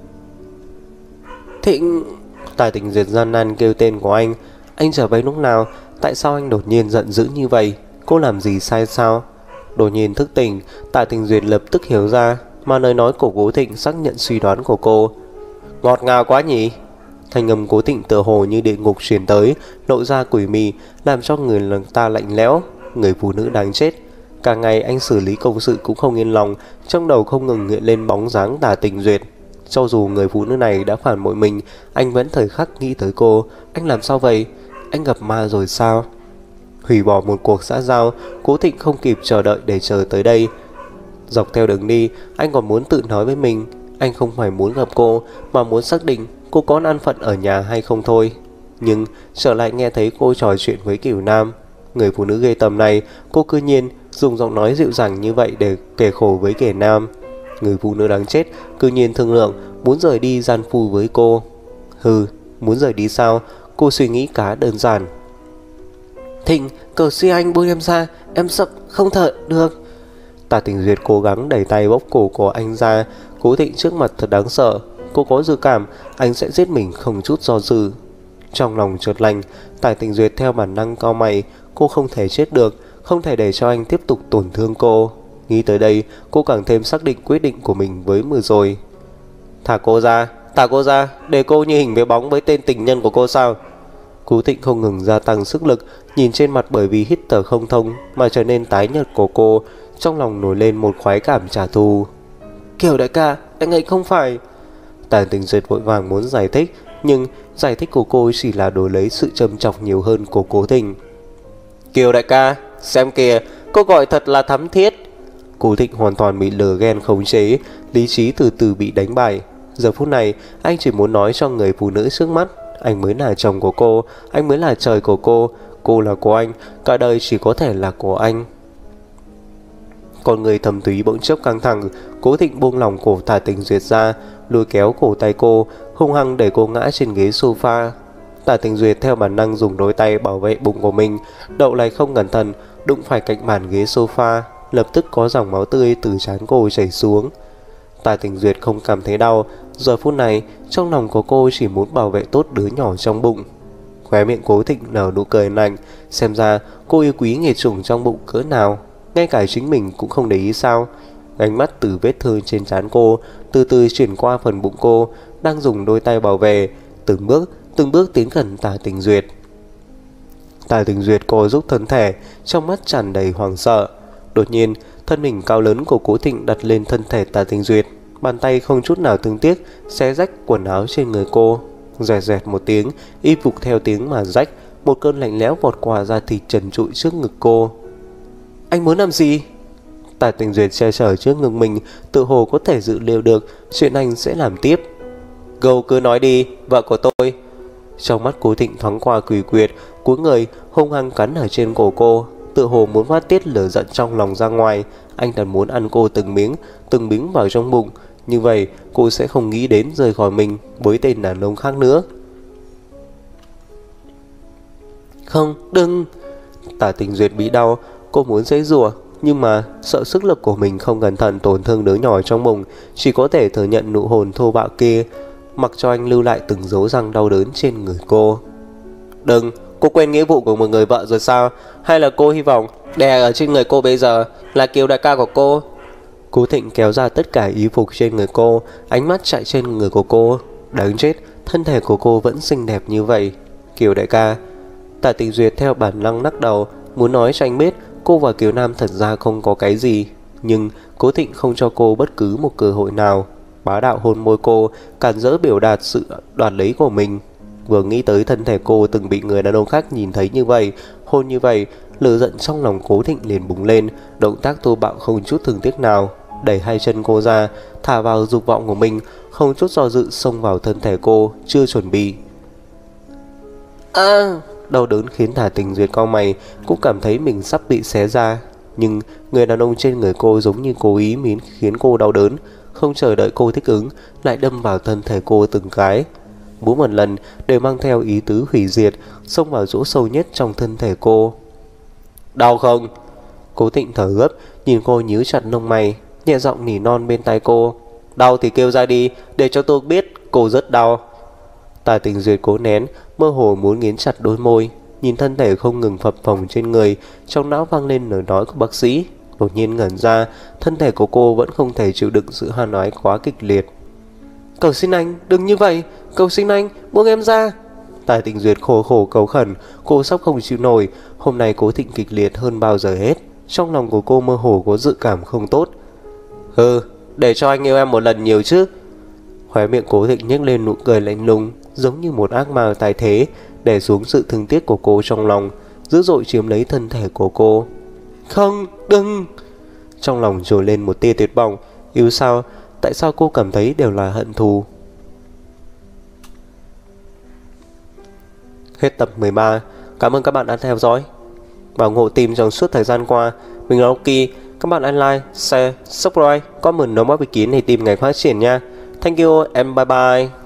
Thịnh... Tả Tình Duyệt gian nan kêu tên của anh. Anh trở về lúc nào? Tại sao anh đột nhiên giận dữ như vậy? Cô làm gì sai sao? Đột nhiên thức tỉnh, Tả Tình Duyệt lập tức hiểu ra, mà lời nói của Cố Thịnh xác nhận suy đoán của cô. Ngọt ngào quá nhỉ? Thanh âm Cố Thịnh tựa hồ như địa ngục truyền tới, lộ ra quỷ mị, làm cho người lần ta lạnh lẽo. Người phụ nữ đáng chết. Cả ngày anh xử lý công sự cũng không yên lòng, trong đầu không ngừng hiện lên bóng dáng Tả Tình Duyệt. Cho dù người phụ nữ này đã phản bội mình, anh vẫn thời khắc nghĩ tới cô. Anh làm sao vậy? Anh gặp ma rồi sao? Hủy bỏ một cuộc xã giao, Cố Thịnh không kịp chờ đợi để chờ tới đây. Dọc theo đường đi, anh còn muốn tự nói với mình, anh không phải muốn gặp cô, mà muốn xác định cô có an phận ở nhà hay không thôi. Nhưng trở lại nghe thấy cô trò chuyện với Kiều Nam. Người phụ nữ ghê tầm này, cô cư nhiên dùng giọng nói dịu dàng như vậy để kể khổ với kẻ nam. Người phụ nữ đáng chết cư nhiên thương lượng muốn rời đi gian phu với cô. Hừ, muốn rời đi sao? Cô suy nghĩ khá đơn giản. Thịnh, cầu xin anh buông em ra, em sợ không thở được. Tả Tình Duyệt cố gắng đẩy tay bóp cổ của anh ra. Cố Thịnh trước mặt thật đáng sợ. Cô có dự cảm anh sẽ giết mình không chút do dự. Trong lòng chợt lạnh, Tả Tình Duyệt theo bản năng cau mày. Cô không thể chết được, không thể để cho anh tiếp tục tổn thương cô. Nghĩ tới đây, cô càng thêm xác định quyết định của mình với vừa rồi. Thả cô ra, thả cô ra, để cô như hình với bóng với tên tình nhân của cô sao? Cố Thịnh không ngừng gia tăng sức lực, nhìn trên mặt bởi vì hít thở không thông mà trở nên tái nhợt của cô, trong lòng nổi lên một khoái cảm trả thù. Kiều đại ca, anh ấy không phải... Tả Tình Duyệt vội vàng muốn giải thích, nhưng giải thích của cô chỉ là đổi lấy sự châm chọc nhiều hơn của Cố Thịnh. Kiều đại ca, xem kìa, cô gọi thật là thắm thiết. Cố Thịnh hoàn toàn bị lửa ghen khống chế, lý trí từ từ bị đánh bại. Giờ phút này, anh chỉ muốn nói cho người phụ nữ trước mắt, anh mới là chồng của cô, anh mới là trời của cô, cô là của anh, cả đời chỉ có thể là của anh. Con người thầm túy bỗng chốc căng thẳng, Cố Thịnh buông lỏng cổ Tả Tình Duyệt ra, lôi kéo cổ tay cô, hung hăng để cô ngã trên ghế sofa. Tả Tình Duyệt theo bản năng dùng đôi tay bảo vệ bụng của mình, đậu lại không cẩn thận đụng phải cạnh bàn ghế sofa, lập tức có dòng máu tươi từ trán cô chảy xuống. Tả Tình Duyệt không cảm thấy đau, giờ phút này trong lòng của cô chỉ muốn bảo vệ tốt đứa nhỏ trong bụng. Khóe miệng Cố Thịnh nở nụ cười lạnh, xem ra cô yêu quý nghiệt chủng trong bụng cỡ nào, ngay cả chính mình cũng không để ý sao. Ánh mắt từ vết thương trên trán cô từ từ chuyển qua phần bụng cô, đang dùng đôi tay bảo vệ, từng bước từng bước tiến gần Tả Tình Duyệt. Tả Tình Duyệt co giúp thân thể, trong mắt tràn đầy hoảng sợ. Đột nhiên, thân hình cao lớn của Cố Thịnh đặt lên thân thể Tả Tình Duyệt, bàn tay không chút nào thương tiếc xé rách quần áo trên người cô. Rẹt rẹt một tiếng, y phục theo tiếng mà rách, một cơn lạnh lẽo vọt qua da thịt trần trụi trước ngực cô. Anh muốn làm gì? Tả Tình Duyệt che chở trước ngực mình, tự hồ có thể dự liệu được chuyện anh sẽ làm tiếp. Gâu cứ nói đi, vợ của tôi. Trong mắt Cố Thịnh thoáng qua quỷ quyệt, cúi người hung hăng cắn ở trên cổ cô, tự hồ muốn phát tiết lửa giận trong lòng ra ngoài. Anh thật muốn ăn cô từng miếng, từng miếng vào trong bụng, như vậy cô sẽ không nghĩ đến rời khỏi mình với tên đàn ông khác nữa. Không, đừng. Tả Tình Duyệt bị đau, cô muốn giãy giụa, nhưng mà sợ sức lực của mình không cẩn thận tổn thương đứa nhỏ trong bụng, chỉ có thể thừa nhận nụ hôn thô bạo kia, mặc cho anh lưu lại từng dấu răng đau đớn trên người cô. Đừng, cô quên nghĩa vụ của một người vợ rồi sao? Hay là cô hy vọng đè ở trên người cô bây giờ là Kiều đại ca của cô? Cố Thịnh kéo ra tất cả y phục trên người cô, ánh mắt chạy trên người của cô. Đáng chết, thân thể của cô vẫn xinh đẹp như vậy. Kiều đại ca. Tả Tình Duyệt theo bản năng lắc đầu, muốn nói cho anh biết cô và Kiều Nam thật ra không có cái gì, nhưng Cố Thịnh không cho cô bất cứ một cơ hội nào. Bá đạo hôn môi cô, cản rỡ biểu đạt sự đoạt lấy của mình. Vừa nghĩ tới thân thể cô từng bị người đàn ông khác nhìn thấy như vậy, hôn như vậy, lửa giận trong lòng Cố Thịnh liền bùng lên, động tác thô bạo không chút thương tiếc nào, đẩy hai chân cô ra, thả vào dục vọng của mình, không chút do dự xông vào thân thể cô chưa chuẩn bị. À, đau đớn khiến Tả Tình Duyệt cau mày, cũng cảm thấy mình sắp bị xé ra, nhưng người đàn ông trên người cô giống như cố ý muốn khiến cô đau đớn, không chờ đợi cô thích ứng, lại đâm vào thân thể cô từng cái. Mỗi một lần đều mang theo ý tứ hủy diệt, xông vào chỗ sâu nhất trong thân thể cô. Đau không? Cố Thịnh thở gấp, nhìn cô nhíu chặt lông mày, nhẹ giọng nỉ non bên tai cô. Đau thì kêu ra đi, để cho tôi biết cô rất đau. Tả Tình Duyệt cố nén, mơ hồ muốn nghiến chặt đôi môi, nhìn thân thể không ngừng phập phồng trên người, trong não vang lên lời nói của bác sĩ. Đột nhiên ngẩn ra, thân thể của cô vẫn không thể chịu đựng sự hoan ái quá kịch liệt. Cầu xin anh, đừng như vậy, cầu xin anh, buông em ra. Tả Tình Duyệt khổ khổ cầu khẩn, cô sắp không chịu nổi. Hôm nay Cố Thịnh kịch liệt hơn bao giờ hết, trong lòng của cô mơ hồ có dự cảm không tốt. Hừ, để cho anh yêu em một lần nhiều chứ. Khóe miệng Cố Thịnh nhếch lên nụ cười lạnh lùng, giống như một ác ma tái thế, đè xuống sự thương tiếc của cô trong lòng, dữ dội chiếm lấy thân thể của cô. Không, đừng. Trong lòng trồi lên một tia tuyệt vọng. Yêu sao? Tại sao cô cảm thấy đều là hận thù? Hết tập mười ba. Cảm ơn các bạn đã theo dõi và ủng hộ team trong suốt thời gian qua. Mình là Rocky. Các bạn hãy like, share, subscribe, comment đóng góp ý kiến để team ngày phát triển nha. Thank you and bye bye.